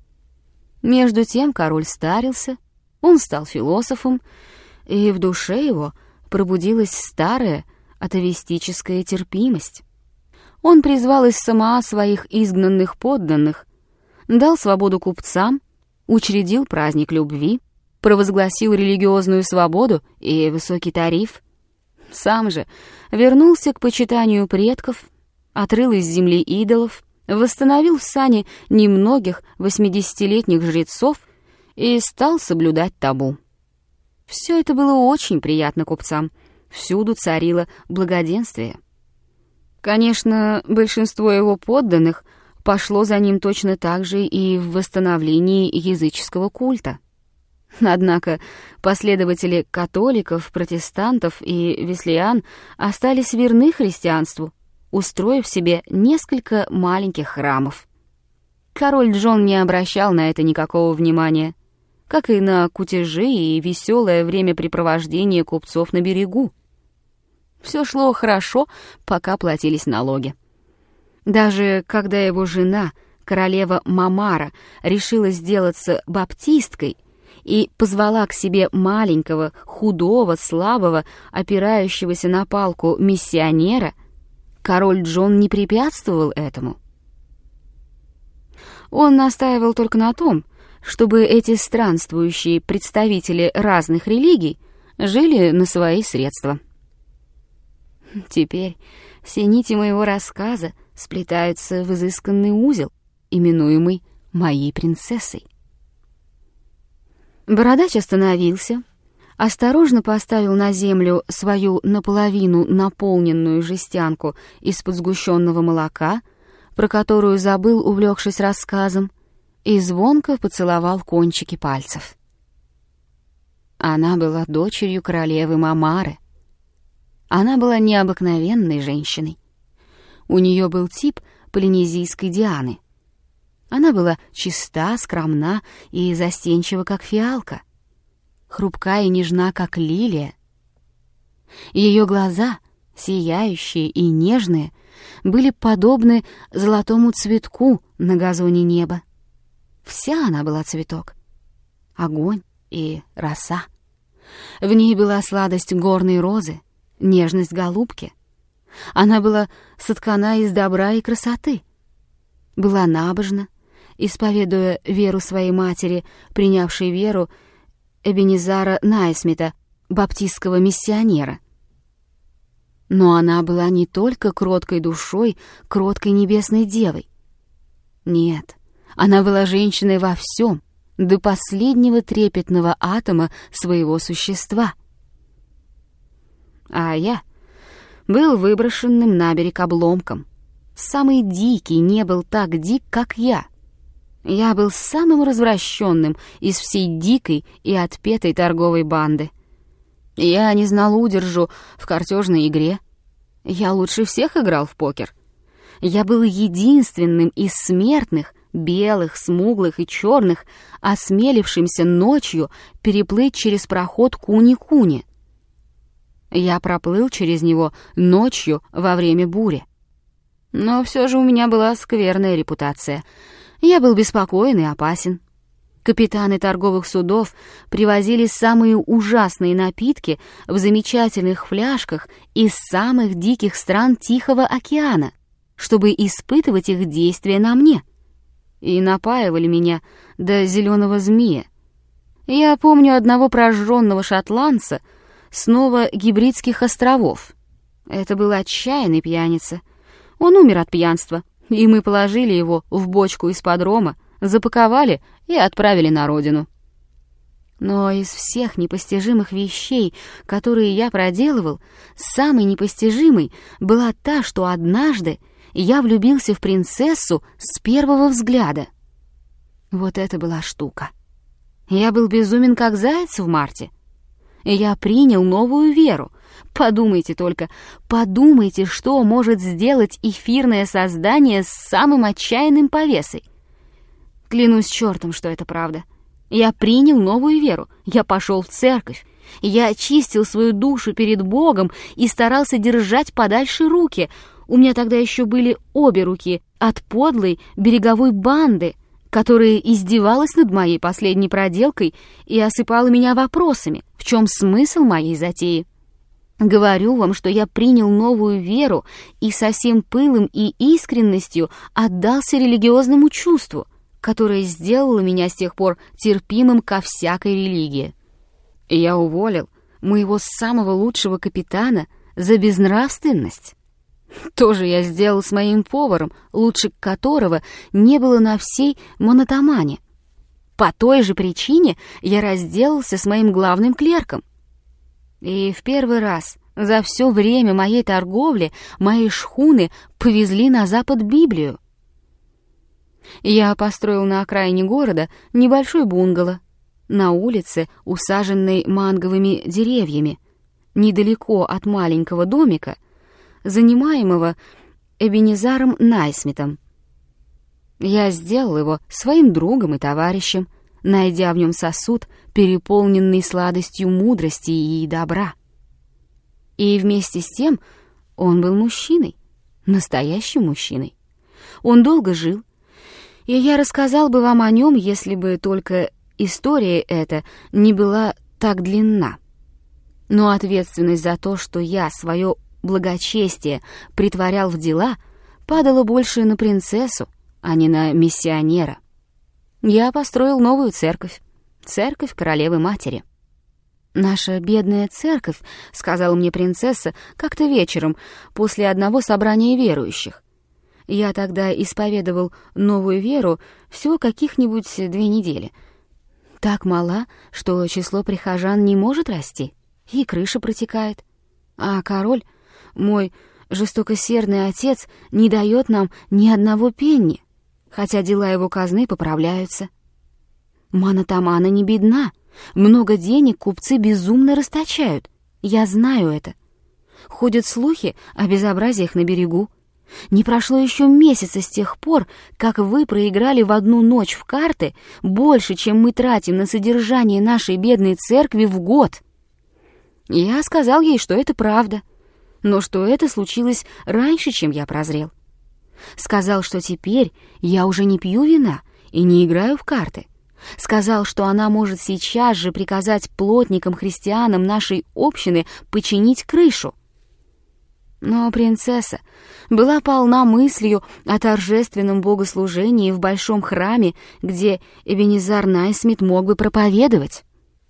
[SPEAKER 1] Между тем король старился, он стал философом, и в душе его пробудилась старая атовистическая терпимость. Он призвал из Самоа своих изгнанных подданных, дал свободу купцам, учредил праздник любви, провозгласил религиозную свободу и высокий тариф. Сам же вернулся к почитанию предков, отрыл из земли идолов, восстановил в сане немногих 80-летних жрецов и стал соблюдать табу. Все это было очень приятно купцам, всюду царило благоденствие. Конечно, большинство его подданных пошло за ним точно так же и в восстановлении языческого культа. Однако последователи католиков, протестантов и веслеян остались верны христианству, устроив себе несколько маленьких храмов. Король Джон не обращал на это никакого внимания, как и на кутежи и веселое времяпрепровождение купцов на берегу. Все шло хорошо, пока платились налоги. Даже когда его жена, королева Мамара, решила сделаться баптисткой и позвала к себе маленького, худого, слабого, опирающегося на палку миссионера, король Джон не препятствовал этому. Он настаивал только на том, чтобы эти странствующие представители разных религий жили на свои средства. Теперь все нити моего рассказа сплетаются в изысканный узел, именуемый «Моей принцессой». Бородач остановился, осторожно поставил на землю свою наполовину наполненную жестянку из-под сгущенного молока, про которую забыл, увлекшись рассказом, и звонко поцеловал кончики пальцев. Она была дочерью королевы Мамары. Она была необыкновенной женщиной. У нее был тип полинезийской Дианы. Она была чиста, скромна и застенчива, как фиалка, хрупка и нежна, как лилия. Ее глаза, сияющие и нежные, были подобны золотому цветку на газоне неба. Вся она была цветок, огонь и роса. В ней была сладость горной розы, нежность голубки. Она была соткана из добра и красоты. Была набожна, исповедуя веру своей матери, принявшей веру Эбенезара Найсмита, баптистского миссионера. Но она была не только кроткой душой, кроткой небесной девой. Нет, она была женщиной во всем, до последнего трепетного атома своего существа. А я был выброшенным на берег обломком. Самый дикий не был так дик, как я. Я был самым развращенным из всей дикой и отпетой торговой банды. Я не знал удержу в картежной игре. Я лучше всех играл в покер. Я был единственным из смертных, белых, смуглых и черных, осмелившимся ночью переплыть через проход Куни-Куни. Я проплыл через него ночью во время бури. Но все же у меня была скверная репутация. Я был беспокоен и опасен. Капитаны торговых судов привозили самые ужасные напитки в замечательных фляжках из самых диких стран Тихого океана, чтобы испытывать их действие на мне, и напаивали меня до зеленого змея. Я помню одного прожженного шотландца с Новогибридских островов. Это был отчаянный пьяница. Он умер от пьянства, и мы положили его в бочку из-под рома, запаковали и отправили на родину. Но из всех непостижимых вещей, которые я проделывал, самой непостижимой была та, что однажды я влюбился в принцессу с первого взгляда. Вот это была штука. Я был безумен, как заяц в марте. Я принял новую веру. Подумайте только, подумайте, что может сделать эфирное создание с самым отчаянным повесой. Клянусь чертом, что это правда. Я принял новую веру, я пошел в церковь, я очистил свою душу перед Богом и старался держать подальше руки. У меня тогда еще были обе руки от подлой береговой банды, которая издевалась над моей последней проделкой и осыпала меня вопросами, в чем смысл моей затеи. Говорю вам, что я принял новую веру и со всем пылом и искренностью отдался религиозному чувству, которое сделало меня с тех пор терпимым ко всякой религии. Я уволил моего самого лучшего капитана за безнравственность. То же я сделал с моим поваром, лучше которого не было на всей Монотамане. По той же причине я разделался с моим главным клерком. И в первый раз за все время моей торговли мои шхуны повезли на запад Библию. Я построил на окраине города небольшой бунгало, на улице, усаженной манговыми деревьями, недалеко от маленького домика, занимаемого Эбенезаром Найсмитом. Я сделал его своим другом и товарищем, найдя в нем сосуд, переполненный сладостью мудрости и добра. И вместе с тем он был мужчиной, настоящим мужчиной. Он долго жил, и я рассказал бы вам о нем, если бы только история эта не была так длинна. Но ответственность за то, что я свое благочестие притворял в дела, падала больше на принцессу, а не на миссионера. Я построил новую церковь, церковь королевы-матери. «Наша бедная церковь», — сказала мне принцесса как-то вечером после одного собрания верующих. Я тогда исповедовал новую веру всего каких-нибудь 2 недели. Так мала, что число прихожан не может расти, и крыша протекает. А король, мой жестокосердный отец, не дает нам ни одного пенни, хотя дела его казны поправляются. Монотамана не бедна, много денег купцы безумно расточают, я знаю это. Ходят слухи о безобразиях на берегу. Не прошло еще месяца с тех пор, как вы проиграли в одну ночь в карты больше, чем мы тратим на содержание нашей бедной церкви в год. Я сказал ей, что это правда, но что это случилось раньше, чем я прозрел. Сказал, что теперь я уже не пью вина и не играю в карты. Сказал, что она может сейчас же приказать плотникам-христианам нашей общины починить крышу. Но принцесса была полна мыслью о торжественном богослужении в большом храме, где Эбенезар Найсмит мог бы проповедовать.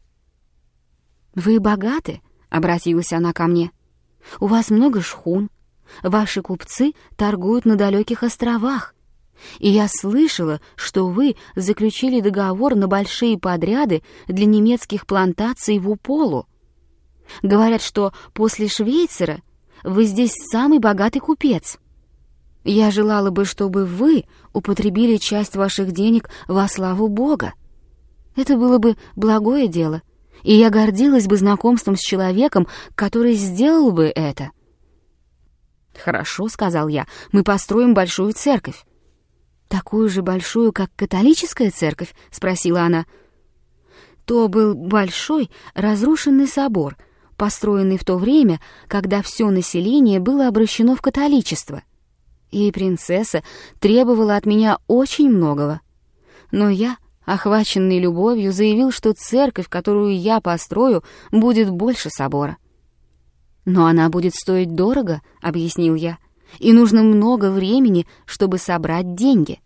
[SPEAKER 1] «Вы богаты?» — обратилась она ко мне. «У вас много шхун, ваши купцы торгуют на далеких островах, и я слышала, что вы заключили договор на большие подряды для немецких плантаций в Уполу. Говорят, что после Швейцара вы здесь самый богатый купец. Я желала бы, чтобы вы употребили часть ваших денег во славу Бога. Это было бы благое дело, и я гордилась бы знакомством с человеком, который сделал бы это». «Хорошо», — сказал я, — «мы построим большую церковь». «Такую же большую, как католическая церковь?» — спросила она. То был большой разрушенный собор, построенный в то время, когда все население было обращено в католичество. И принцесса требовала от меня очень многого. Но я, охваченный любовью, заявил, что церковь, которую я построю, будет больше собора. «Но она будет стоить дорого», — объяснил я, «и нужно много времени, чтобы собрать деньги».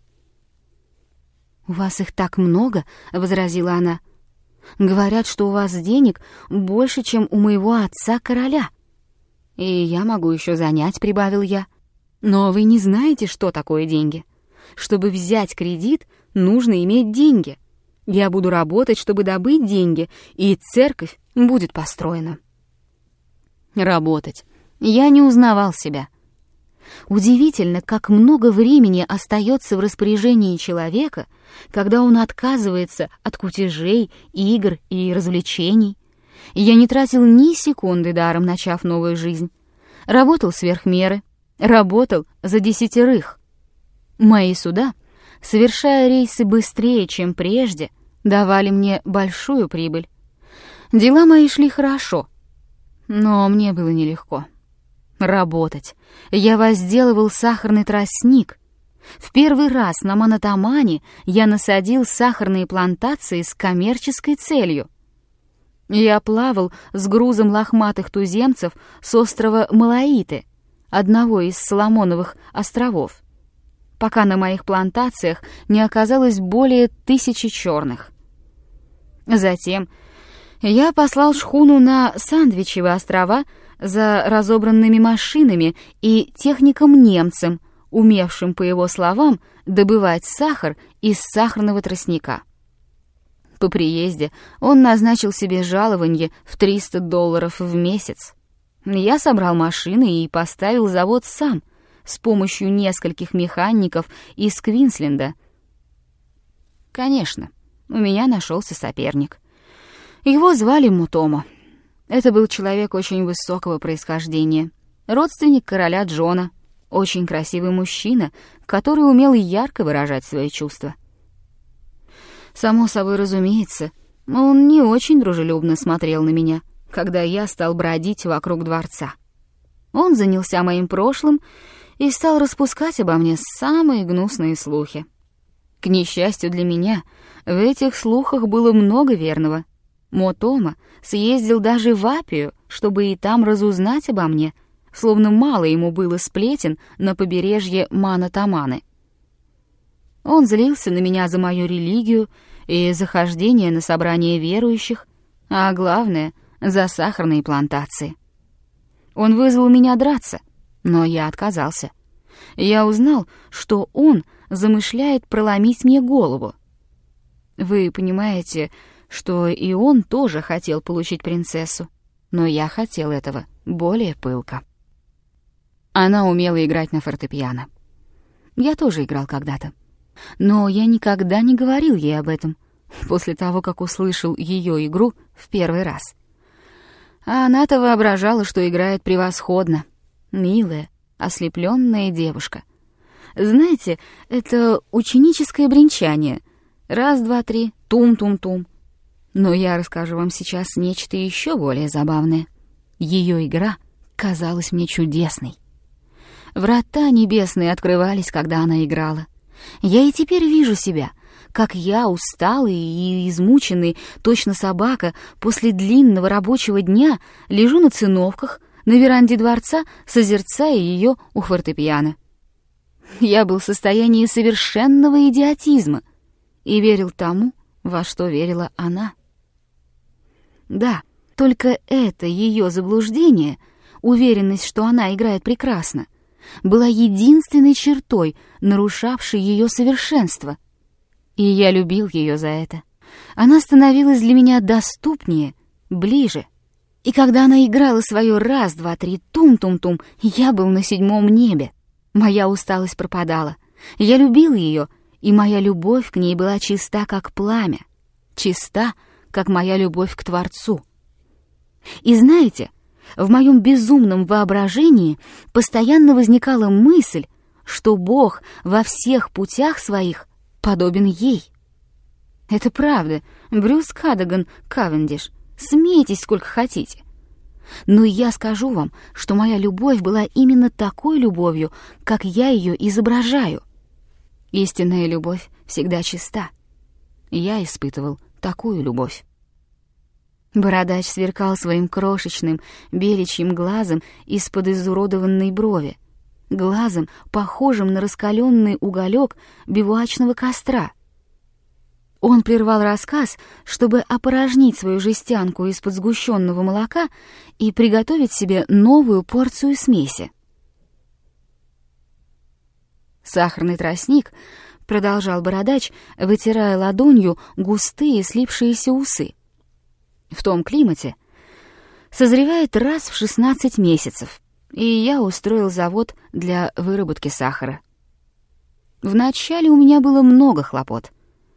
[SPEAKER 1] «У вас их так много», — возразила она. «Говорят, что у вас денег больше, чем у моего отца-короля». и я могу еще занять», — прибавил я. «Но вы не знаете, что такое деньги. Чтобы взять кредит, нужно иметь деньги. Я буду работать, чтобы добыть деньги, и церковь будет построена». Работать. Я не узнавал себя. Удивительно, как много времени остается в распоряжении человека, когда он отказывается от кутежей, игр и развлечений. Я не тратил ни секунды даром, начав новую жизнь. Работал сверх меры, работал за 10. Мои суда, совершая рейсы быстрее, чем прежде, давали мне большую прибыль. Дела мои шли хорошо, но мне было нелегко. Работать. Я возделывал сахарный тростник. В первый раз на Манатамане я насадил сахарные плантации с коммерческой целью. Я плавал с грузом лохматых туземцев с острова Малаиты, одного из Соломоновых островов, пока на моих плантациях не оказалось более 1000 черных. Затем я послал шхуну на Сандвичевы острова за разобранными машинами и техником-немцем, умевшим, по его словам, добывать сахар из сахарного тростника. По приезде он назначил себе жалование в $300 в месяц. Я собрал машины и поставил завод сам, с помощью нескольких механиков из Квинсленда. Конечно, у меня нашелся соперник. Его звали Мутомо. Это был человек очень высокого происхождения, родственник короля Джона, очень красивый мужчина, который умел ярко выражать свои чувства. Само собой разумеется, он не очень дружелюбно смотрел на меня, когда я стал бродить вокруг дворца. Он занялся моим прошлым и стал распускать обо мне самые гнусные слухи. К несчастью для меня, в этих слухах было много верного. Мотома съездил даже в Апию, чтобы и там разузнать обо мне, словно мало ему было сплетен на побережье Манатаманы. Он злился на меня за мою религию и за хождение на собрания верующих, а главное — за сахарные плантации. Он вызвал меня драться, но я отказался. Я узнал, что он замышляет проломить мне голову. Вы понимаете, что и он тоже хотел получить принцессу, но я хотел этого более пылко. Она умела играть на фортепиано. Я тоже играл когда-то. Но я никогда не говорил ей об этом, после того, как услышал ее игру в первый раз. А она-то воображала, что играет превосходно. Милая, ослепленная девушка. Знаете, это ученическое бренчание. Раз, два, три, тум-тум-тум. Но я расскажу вам сейчас нечто еще более забавное. Ее игра казалась мне чудесной. Врата небесные открывались, когда она играла. Я и теперь вижу себя, как я, усталый и измученный, точно собака, после длинного рабочего дня лежу на циновках на веранде дворца, созерцая ее у фортепиано. Я был в состоянии совершенного идиотизма и верил тому, во что верила она. Да, только это ее заблуждение, уверенность, что она играет прекрасно, была единственной чертой, нарушавшей ее совершенство. И я любил ее за это. Она становилась для меня доступнее, ближе. И когда она играла свое раз, два, три, тум-тум-тум, я был на 7-м небе. Моя усталость пропадала. Я любил ее, и моя любовь к ней была чиста, как пламя. Чиста, как моя любовь к Творцу. И знаете, в моем безумном воображении постоянно возникала мысль, что Бог во всех путях своих подобен ей. Это правда, Брюс Кадаган Кавендиш, смейтесь сколько хотите. Но я скажу вам, что моя любовь была именно такой любовью, как я ее изображаю. Истинная любовь всегда чиста. Я испытывал такую любовь. Бородач сверкал своим крошечным беличьим глазом из-под изуродованной брови, глазом, похожим на раскаленный уголек бивуачного костра. Он прервал рассказ, чтобы опорожнить свою жестянку из-под сгущенного молока и приготовить себе новую порцию смеси. «Сахарный тростник», — продолжал бородач, вытирая ладонью густые слипшиеся усы, «в том климате созревает раз в 16 месяцев, и я устроил завод для выработки сахара. Вначале у меня было много хлопот.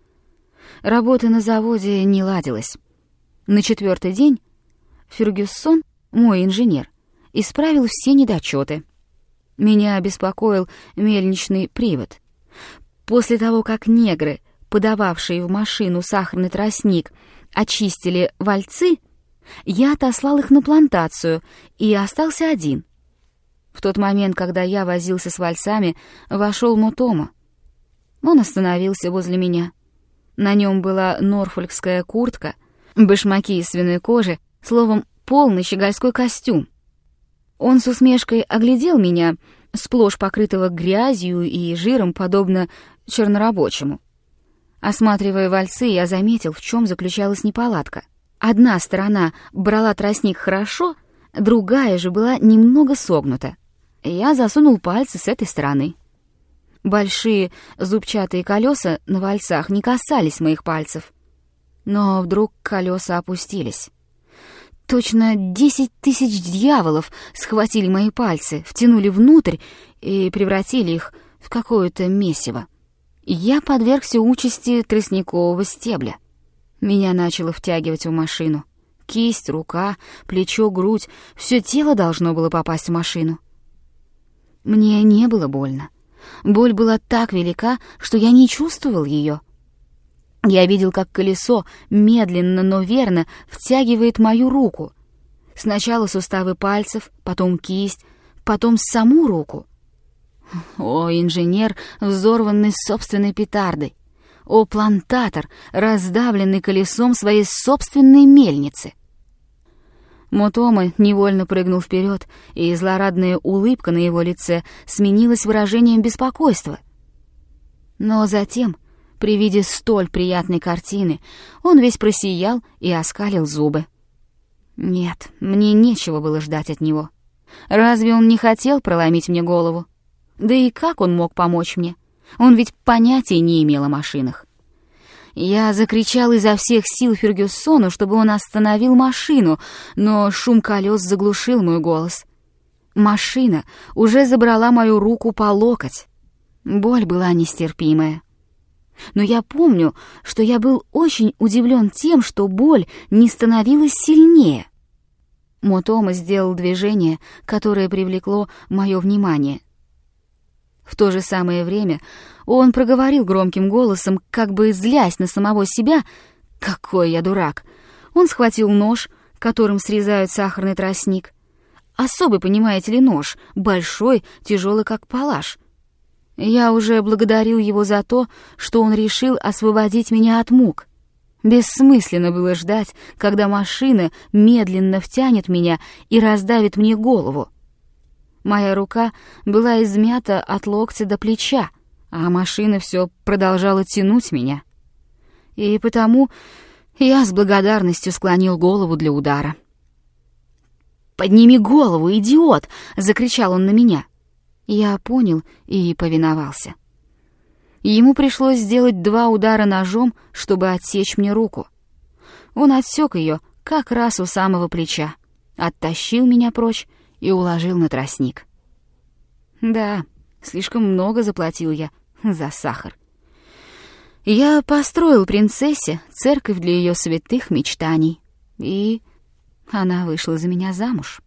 [SPEAKER 1] Работа на заводе не ладилась. На 4-й день Фергюсон, мой инженер, исправил все недочеты. Меня беспокоил мельничный привод. После того, как негры, подававшие в машину сахарный тростник, очистили вальцы, я отослал их на плантацию и остался один. В тот момент, когда я возился с вальцами, вошел Мотома. Он остановился возле меня. На нем была норфолкская куртка, башмаки из свиной кожи, словом, полный щегольской костюм. Он с усмешкой оглядел меня, сплошь покрытого грязью и жиром, подобно чернорабочему. Осматривая вальцы, я заметил, в чем заключалась неполадка. Одна сторона брала тростник хорошо, другая же была немного согнута. Я засунул пальцы с этой стороны. Большие зубчатые колеса на вальцах не касались моих пальцев. Но вдруг колеса опустились. Точно 10 тысяч дьяволов схватили мои пальцы, втянули внутрь и превратили их в какое-то месиво. Я подвергся участи тростникового стебля. Меня начало втягивать в машину. Кисть, рука, плечо, грудь — все тело должно было попасть в машину. Мне не было больно. Боль была так велика, что я не чувствовал ее. Я видел, как колесо медленно, но верно втягивает мою руку. Сначала суставы пальцев, потом кисть, потом саму руку. О, инженер, взорванный собственной петардой! О, плантатор, раздавленный колесом своей собственной мельницы! Мотома невольно прыгнул вперед, и злорадная улыбка на его лице сменилась выражением беспокойства. Но затем, при виде столь приятной картины, он весь просиял и оскалил зубы. Нет, мне нечего было ждать от него. Разве он не хотел проломить мне голову? Да и как он мог помочь мне? Он ведь понятия не имел о машинах. Я закричал изо всех сил Фергюсону, чтобы он остановил машину, но шум колес заглушил мой голос. Машина уже забрала мою руку по локоть. Боль была нестерпимая. Но я помню, что я был очень удивлен тем, что боль не становилась сильнее. Мотома сделал движение, которое привлекло мое внимание. В то же самое время он проговорил громким голосом, как бы злясь на самого себя: «Какой я дурак!» Он схватил нож, которым срезают сахарный тростник. Особый, понимаете ли, нож, большой, тяжелый, как палаш. Я уже благодарил его за то, что он решил освободить меня от мук. Бессмысленно было ждать, когда машина медленно втянет меня и раздавит мне голову. Моя рука была измята от локтя до плеча, а машина все продолжала тянуть меня. И потому я с благодарностью склонил голову для удара. «Подними голову, идиот!» — закричал он на меня. Я понял и повиновался. Ему пришлось сделать 2 удара ножом, чтобы отсечь мне руку. Он отсек ее как раз у самого плеча, оттащил меня прочь и уложил на тростник. Да, слишком много заплатил я за сахар. Я построил принцессе церковь для ее святых мечтаний, и она вышла за меня замуж.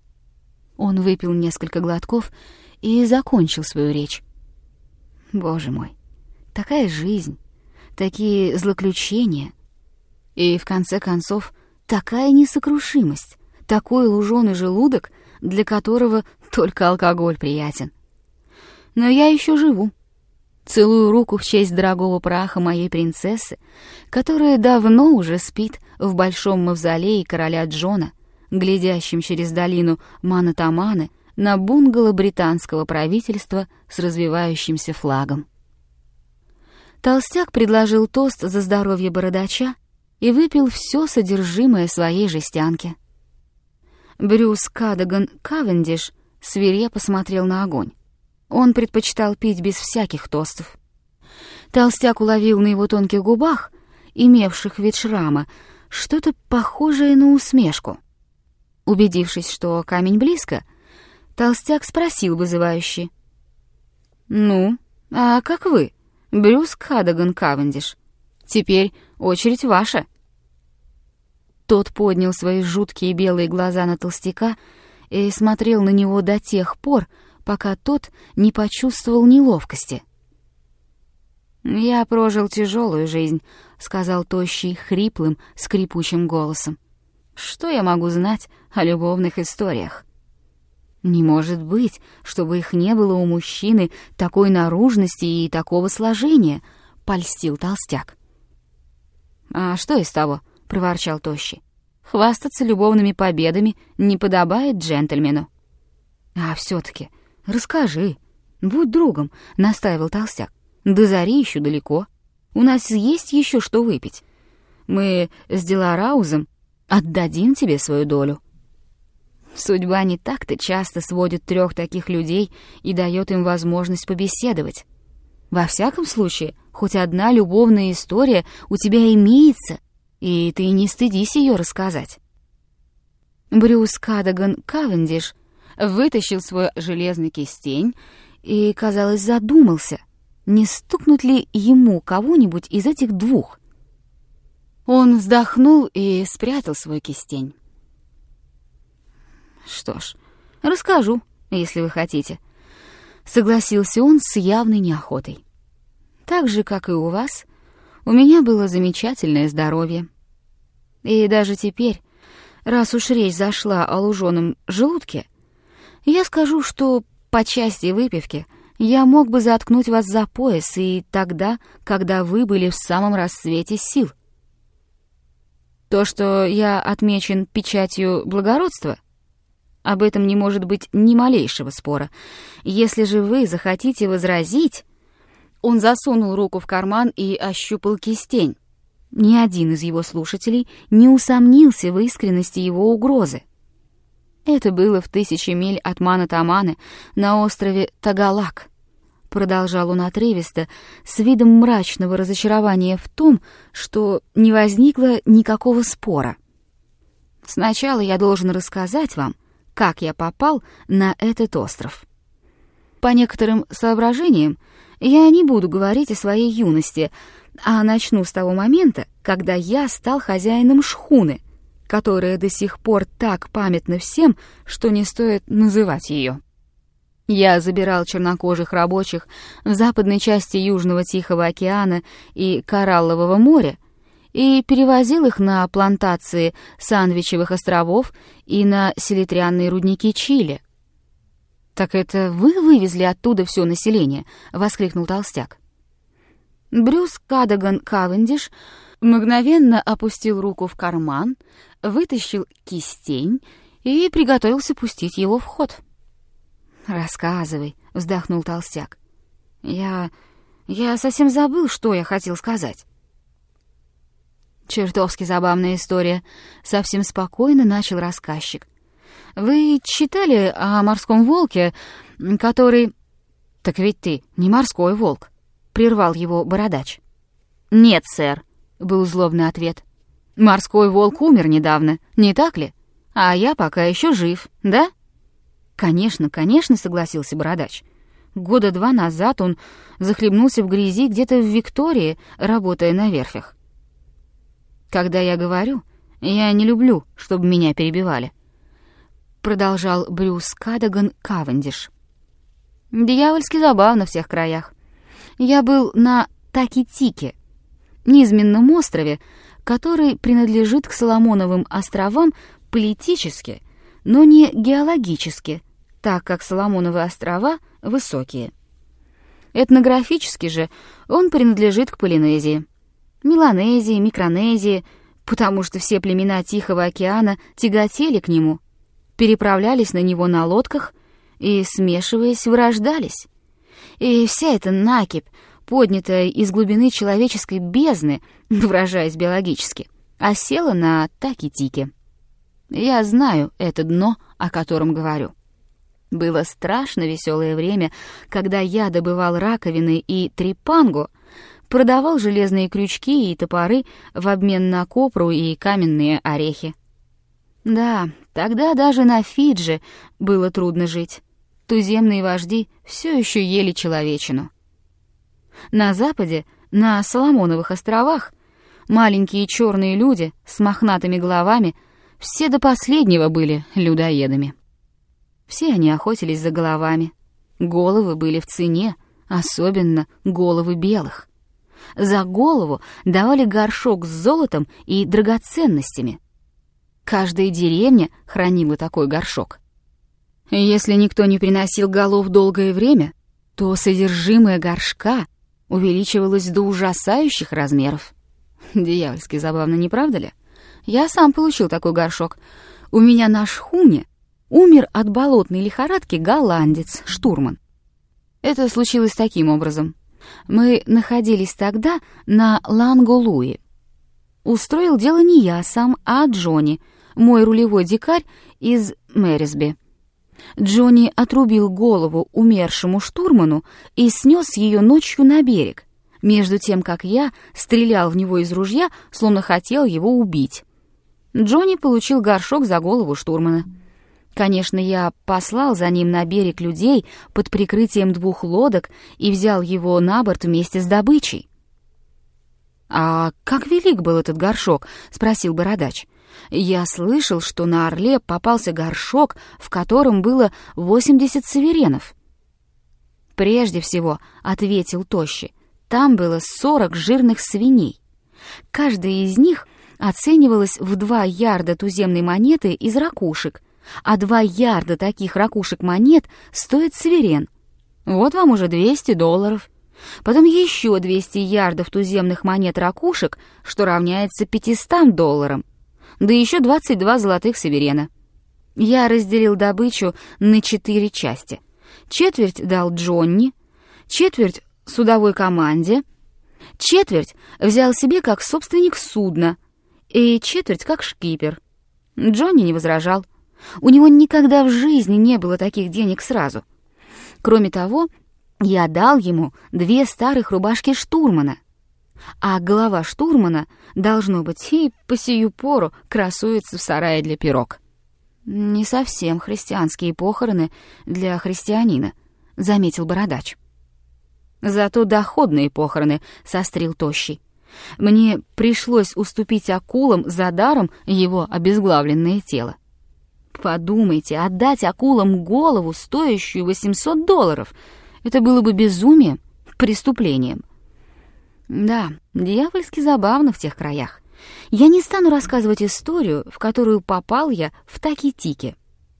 [SPEAKER 1] Он выпил несколько глотков и закончил свою речь. Боже мой, такая жизнь, такие злоключения, и в конце концов такая несокрушимость, такой луженый желудок, для которого только алкоголь приятен. Но я еще живу. Целую руку в честь дорогого праха моей принцессы, которая давно уже спит в большом мавзолее короля Джона, глядящем через долину Манатаманы на бунгало британского правительства с развивающимся флагом. Толстяк предложил тост за здоровье бородача и выпил все содержимое своей жестянки. Брюс Кадаган Кавендиш свирепо смотрел на огонь. Он предпочитал пить без всяких тостов. Толстяк уловил на его тонких губах, имевших вид шрама, что-то похожее на усмешку. Убедившись, что камень близко, толстяк спросил вызывающе: «Ну, а как вы, Брюс Кадаган Кавендиш? Теперь очередь ваша». Тот поднял свои жуткие белые глаза на толстяка и смотрел на него до тех пор, пока тот не почувствовал неловкости. «Я прожил тяжелую жизнь», — сказал тощий хриплым, скрипучим голосом. «Что я могу знать о любовных историях?» «Не может быть, чтобы их не было у мужчины такой наружности и такого сложения», — польстил толстяк. «А что из того?» — проворчал тощий. «Хвастаться любовными победами не подобает джентльмену». «А все-таки расскажи, будь другом», — настаивал толстяк. «До зари еще далеко. У нас есть еще что выпить. Мы с Делараузом отдадим тебе свою долю». Судьба не так-то часто сводит трех таких людей и дает им возможность побеседовать. Во всяком случае, хоть одна любовная история у тебя имеется, и ты не стыдись ее рассказать. Брюс Кадаган Кавендиш вытащил свой железный кистень и, казалось, задумался, не стукнуть ли ему кого-нибудь из этих двух. Он вздохнул и спрятал свой кистень. «Что ж, расскажу, если вы хотите», — согласился он с явной неохотой. «Так же, как и у вас, у меня было замечательное здоровье. И даже теперь, раз уж речь зашла о луженом желудке, я скажу, что по части выпивки я мог бы заткнуть вас за пояс и тогда, когда вы были в самом расцвете сил. То, что я отмечен печатью благородства, об этом не может быть ни малейшего спора. Если же вы захотите возразить...» Он засунул руку в карман и ощупал кистень. Ни один из его слушателей не усомнился в искренности его угрозы. «Это было в 1000 миль от Мана-Таманы на острове Тагалак», — продолжал он отрывисто, с видом мрачного разочарования в том, что не возникло никакого спора. «Сначала я должен рассказать вам, как я попал на этот остров. По некоторым соображениям я не буду говорить о своей юности, а начну с того момента, когда я стал хозяином шхуны, которая до сих пор так памятна всем, что не стоит называть ее. Я забирал чернокожих рабочих в западной части Южного Тихого океана и Кораллового моря и перевозил их на плантации Сандвичевых островов и на селитрянные рудники Чили». «Так это вы вывезли оттуда все население?» — воскликнул толстяк. Брюс Кадаган Кавендиш мгновенно опустил руку в карман, вытащил кистень и приготовился пустить его в ход. «Рассказывай», — вздохнул толстяк. Я совсем забыл, что я хотел сказать». «Чертовски забавная история», — совсем спокойно начал рассказчик. «Вы читали о морском волке, который...» «Так ведь ты не морской волк», — прервал его бородач. «Нет, сэр», — был злобный ответ. «Морской волк умер недавно, не так ли? А я пока еще жив, да?» «Конечно, конечно», — согласился бородач. «Года 2 назад он захлебнулся в грязи где-то в Виктории, работая на верфях». «Когда я говорю, я не люблю, чтобы меня перебивали», — продолжал Брюс Кадаган Кавендиш. «Дьявольски забавно в всех краях. Я был на Таки-Тике, низменном острове, который принадлежит к Соломоновым островам политически, но не геологически, так как Соломоновы острова высокие. Этнографически же он принадлежит к Полинезии, Меланезии, Микронезии, потому что все племена Тихого океана тяготели к нему, переправлялись на него на лодках и, смешиваясь, вырождались. И вся эта накипь поднятая из глубины человеческой бездны, выражаясь биологически, а села на таки-тики. Я знаю это дно, о котором говорю. Было страшно веселое время, когда я добывал раковины и трепангу, продавал железные крючки и топоры в обмен на копру и каменные орехи. Да, тогда даже на Фиджи было трудно жить. Туземные вожди все еще ели человечину. На западе, на Соломоновых островах, маленькие черные люди с мохнатыми головами все до последнего были людоедами. Все они охотились за головами. Головы были в цене, особенно головы белых. За голову давали горшок с золотом и драгоценностями. Каждая деревня хранила такой горшок. Если никто не приносил голов долгое время, то содержимое горшка увеличивалось до ужасающих размеров. Дьявольски забавно, не правда ли? Я сам получил такой горшок. У меня на шхуне умер от болотной лихорадки голландец, штурман. Это случилось таким образом. Мы находились тогда на Ланголуи. Устроил дело не я сам, а Джонни, мой рулевой дикарь из Мэрисби. Джонни отрубил голову умершему штурману и снес ее ночью на берег, между тем, как я стрелял в него из ружья, словно хотел его убить. Джонни получил горшок за голову штурмана. Конечно, я послал за ним на берег людей под прикрытием 2 лодок и взял его на борт вместе с добычей. «А как велик был этот горшок?» — спросил бородач. «Я слышал, что на Орле попался горшок, в котором было 80 суверенов». «Прежде всего», — ответил Тощий, — «там было 40 жирных свиней. Каждая из них оценивалась в 2 ярда туземной монеты из ракушек, а 2 ярда таких ракушек-монет стоит суверен. Вот вам уже $200. Потом еще 200 ярдов туземных монет-ракушек, что равняется $500, да еще 22 золотых суверена. Я разделил добычу на 4 части. Четверть дал Джонни, четверть судовой команде, четверть взял себе как собственник судна и четверть как шкипер. Джонни не возражал. У него никогда в жизни не было таких денег сразу. Кроме того, я дал ему 2 старых рубашки штурмана, а голова штурмана, должно быть, и по сию пору красуется в сарае для пирог. «Не совсем христианские похороны для христианина», — заметил бородач. «Зато доходные похороны», — сострил Тощий. «Мне пришлось уступить акулам за даром его обезглавленное тело. Подумайте, отдать акулам голову, стоящую $800, это было бы безумием, преступлением». Да, дьявольски забавно в тех краях. Я не стану рассказывать историю, в которую попал я в таки-тики.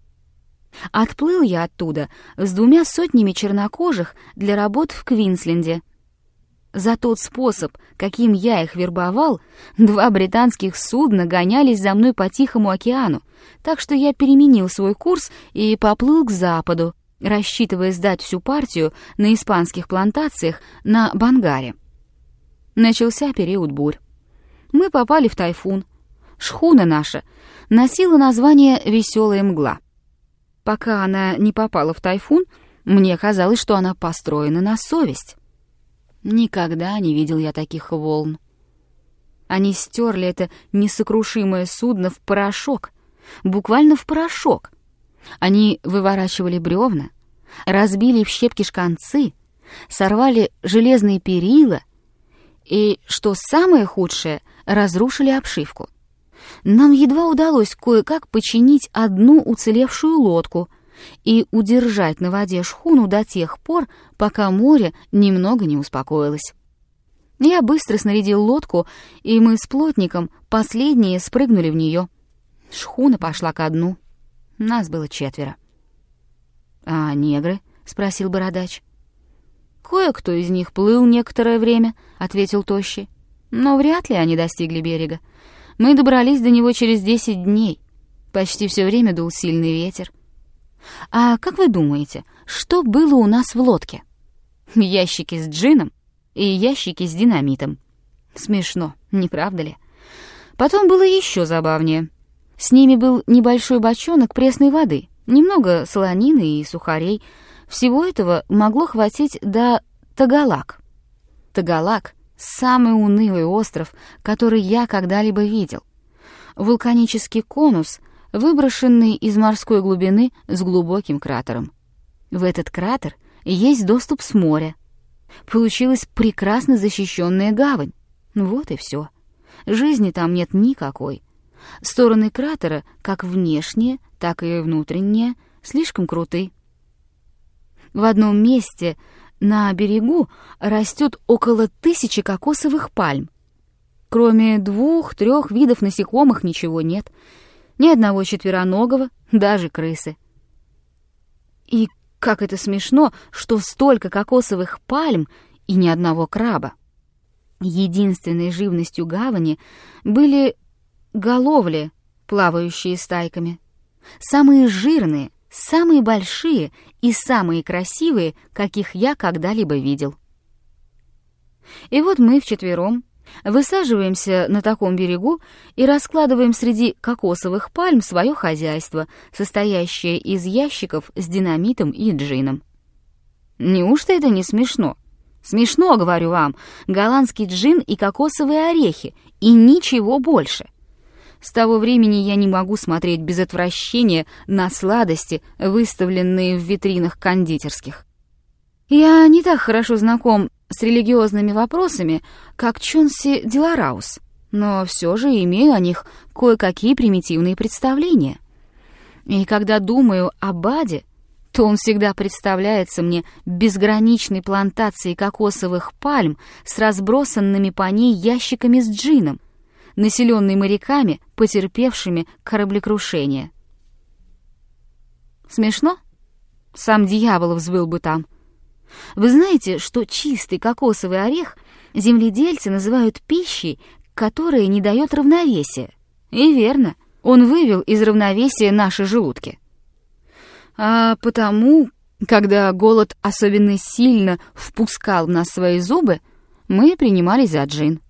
[SPEAKER 1] Отплыл я оттуда с 2 сотнями чернокожих для работ в Квинсленде. За тот способ, каким я их вербовал, 2 британских судна гонялись за мной по Тихому океану, так что я переменил свой курс и поплыл к западу, рассчитывая сдать всю партию на испанских плантациях на Бангаре. Начался период бурь. Мы попали в тайфун. Шхуна наша носила название «Веселая мгла». Пока она не попала в тайфун, мне казалось, что она построена на совесть. Никогда не видел я таких волн. Они стерли это несокрушимое судно в порошок, буквально в порошок. Они выворачивали бревна, разбили в щепки шканцы, сорвали железные перила и, что самое худшее, разрушили обшивку. Нам едва удалось кое-как починить одну уцелевшую лодку и удержать на воде шхуну до тех пор, пока море немного не успокоилось. Я быстро снарядил лодку, и мы с плотником последние спрыгнули в нее. Шхуна пошла ко дну. Нас было 4. «А негры?» — спросил бородач. «Кое-кто из них плыл некоторое время», — ответил Тощий. «Но вряд ли они достигли берега. Мы добрались до него через 10 дней. Почти все время дул сильный ветер. А как вы думаете, что было у нас в лодке? Ящики с джином и ящики с динамитом. Смешно, не правда ли? Потом было еще забавнее. С ними был небольшой бочонок пресной воды, немного солонины и сухарей. Всего этого могло хватить до Тагалак. Тагалак — самый унылый остров, который я когда-либо видел. Вулканический конус, выброшенный из морской глубины с глубоким кратером. В этот кратер есть доступ с моря. Получилась прекрасно защищенная гавань. Вот и все. Жизни там нет никакой. Стороны кратера, как внешние, так и внутренние, слишком круты. В одном месте на берегу растет около 1000 кокосовых пальм. Кроме 2-3 видов насекомых ничего нет. Ни одного четвероногого, даже крысы. И как это смешно, что столько кокосовых пальм и ни одного краба. Единственной живностью гавани были головли, плавающие стайками. Самые жирные, самые большие и самые красивые, каких я когда-либо видел. И вот мы вчетвером высаживаемся на таком берегу и раскладываем среди кокосовых пальм свое хозяйство, состоящее из ящиков с динамитом и джином. Неужто это не смешно? Смешно, говорю вам, голландский джин и кокосовые орехи, и ничего больше. С того времени я не могу смотреть без отвращения на сладости, выставленные в витринах кондитерских. Я не так хорошо знаком с религиозными вопросами, как Чонси Дилараус, но все же имею о них кое-какие примитивные представления. И когда думаю об Аде, то он всегда представляется мне безграничной плантацией кокосовых пальм с разбросанными по ней ящиками с джином, населенной моряками, потерпевшими кораблекрушение. Смешно? Сам дьявол взвыл бы там. Вы знаете, что чистый кокосовый орех земледельцы называют пищей, которая не дает равновесия. И верно, он вывел из равновесия наши желудки. А потому, когда голод особенно сильно впускал в нас свои зубы, мы принимались за джин.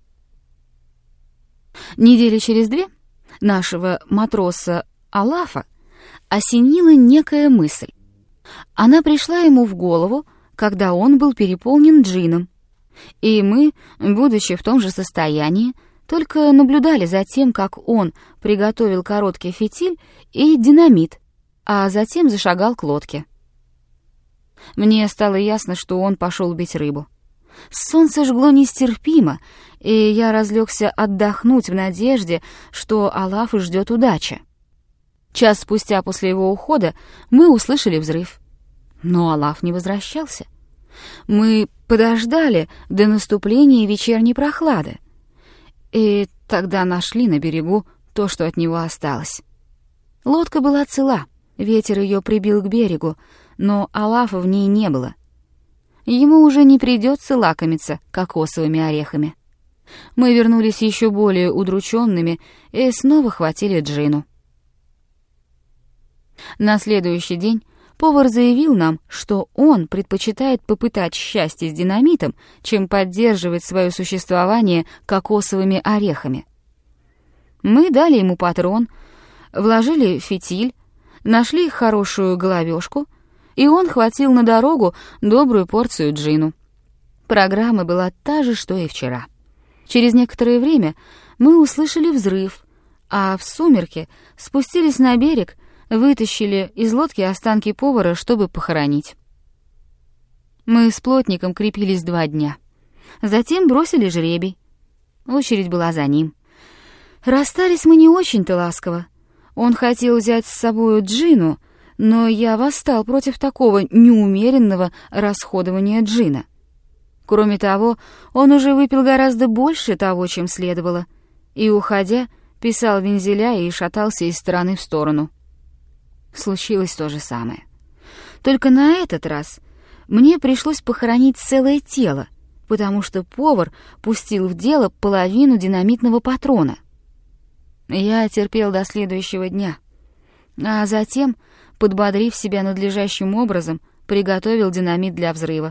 [SPEAKER 1] Недели через 2 нашего матроса Алафа осенила некая мысль. Она пришла ему в голову, когда он был переполнен джином, и мы, будучи в том же состоянии, только наблюдали за тем, как он приготовил короткий фитиль и динамит, а затем зашагал к лодке. Мне стало ясно, что он пошел бить рыбу. Солнце жгло нестерпимо, и я разлегся отдохнуть в надежде, что Алафа ждет удача. Час спустя после его ухода мы услышали взрыв. Но Алаф не возвращался. Мы подождали до наступления вечерней прохлады, и тогда нашли на берегу то, что от него осталось. Лодка была цела, ветер ее прибил к берегу, но Алафа в ней не было. Ему уже не придется лакомиться кокосовыми орехами. Мы вернулись еще более удрученными и снова хватили джину. На следующий день повар заявил нам, что он предпочитает попытать счастье с динамитом, чем поддерживать свое существование кокосовыми орехами. Мы дали ему патрон, вложили фитиль, нашли хорошую головешку, и он хватил на дорогу добрую порцию джину. Программа была та же, что и вчера. Через некоторое время мы услышали взрыв, а в сумерки спустились на берег, вытащили из лодки останки повара, чтобы похоронить. Мы с плотником крепились 2 дня. Затем бросили жребий. Очередь была за ним. Расстались мы не очень-то ласково. Он хотел взять с собою джину, но я восстал против такого неумеренного расходования джина. Кроме того, он уже выпил гораздо больше того, чем следовало, и, уходя, писал вензеля и шатался из стороны в сторону. Случилось то же самое. Только на этот раз мне пришлось похоронить целое тело, потому что повар пустил в дело половину динамитного патрона. Я терпел до следующего дня, а затем, подбодрив себя надлежащим образом, приготовил динамит для взрыва.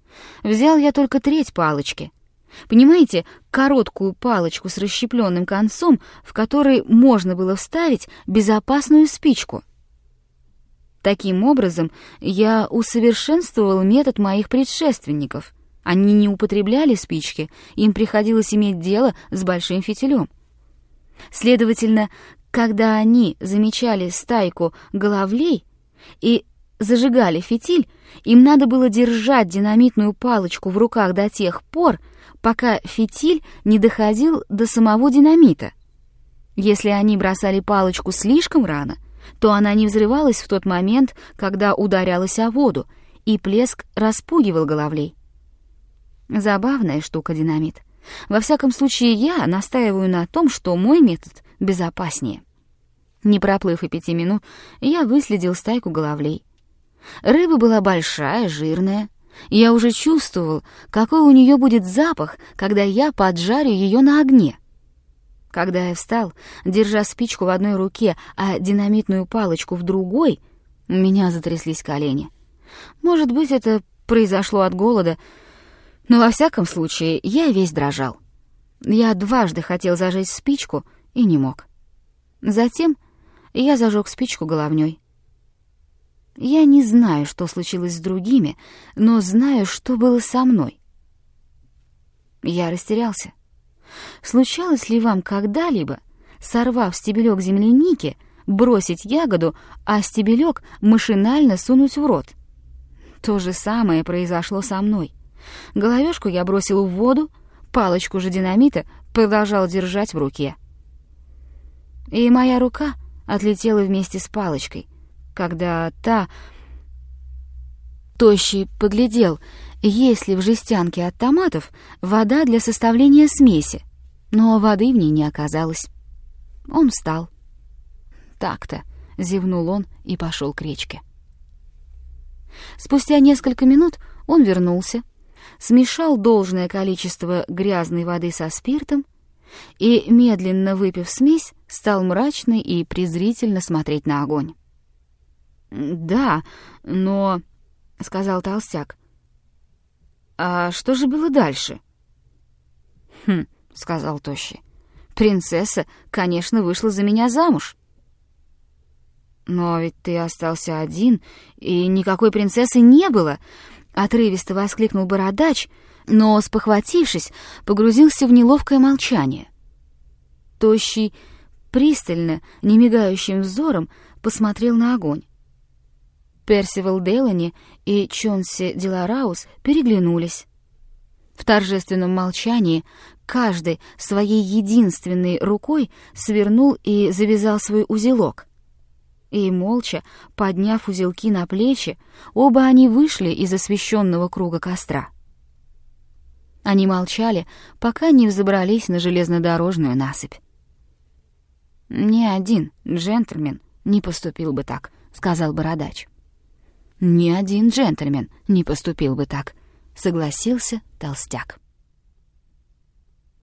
[SPEAKER 1] Взял я только треть палочки. Понимаете, короткую палочку с расщепленным концом, в который можно было вставить безопасную спичку. Таким образом, я усовершенствовал метод моих предшественников. Они не употребляли спички, им приходилось иметь дело с большим фитилем. Следовательно, когда они замечали стайку головлей и зажигали фитиль, им надо было держать динамитную палочку в руках до тех пор, пока фитиль не доходил до самого динамита. Если они бросали палочку слишком рано, то она не взрывалась в тот момент, когда ударялась о воду, и плеск распугивал головлей. Забавная штука динамит. Во всяком случае, я настаиваю на том, что мой метод безопаснее. Не проплыв и 5 минут, я выследил стайку головлей. Рыба была большая, жирная. Я уже чувствовал, какой у нее будет запах, когда я поджарю ее на огне. Когда я встал, держа спичку в одной руке, а динамитную палочку в другой, у меня затряслись колени. Может быть, это произошло от голода, но во всяком случае я весь дрожал. Я дважды хотел зажечь спичку и не мог. Затем я зажег спичку головней. Я не знаю, что случилось с другими, но знаю, что было со мной. Я растерялся. Случалось ли вам когда-либо, сорвав стебелек земляники, бросить ягоду, а стебелек машинально сунуть в рот? То же самое произошло со мной. Головешку я бросил в воду, палочку же динамита продолжал держать в руке. И моя рука отлетела вместе с палочкой, когда Тощий поглядел, есть ли в жестянке от томатов вода для составления смеси, но воды в ней не оказалось. Он встал. «Так-то», — зевнул он и пошел к речке. Спустя несколько минут он вернулся, смешал должное количество грязной воды со спиртом и, медленно выпив смесь, стал мрачно и презрительно смотреть на огонь. «Да, но...» — сказал толстяк. «А что же было дальше?» «Хм», — сказал Тощий. «Принцесса, конечно, вышла за меня замуж». «Но ведь ты остался один, и никакой принцессы не было», — отрывисто воскликнул бородач, но, спохватившись, погрузился в неловкое молчание. Тощий пристально, немигающим взором посмотрел на огонь. Персивал Делани и Чонси Делараус переглянулись. В торжественном молчании каждый своей единственной рукой свернул и завязал свой узелок. И, молча, подняв узелки на плечи, оба они вышли из освещенного круга костра. Они молчали, пока не взобрались на железнодорожную насыпь. «Ни один джентльмен не поступил бы так», — сказал бородач. «Ни один джентльмен не поступил бы так», — согласился толстяк.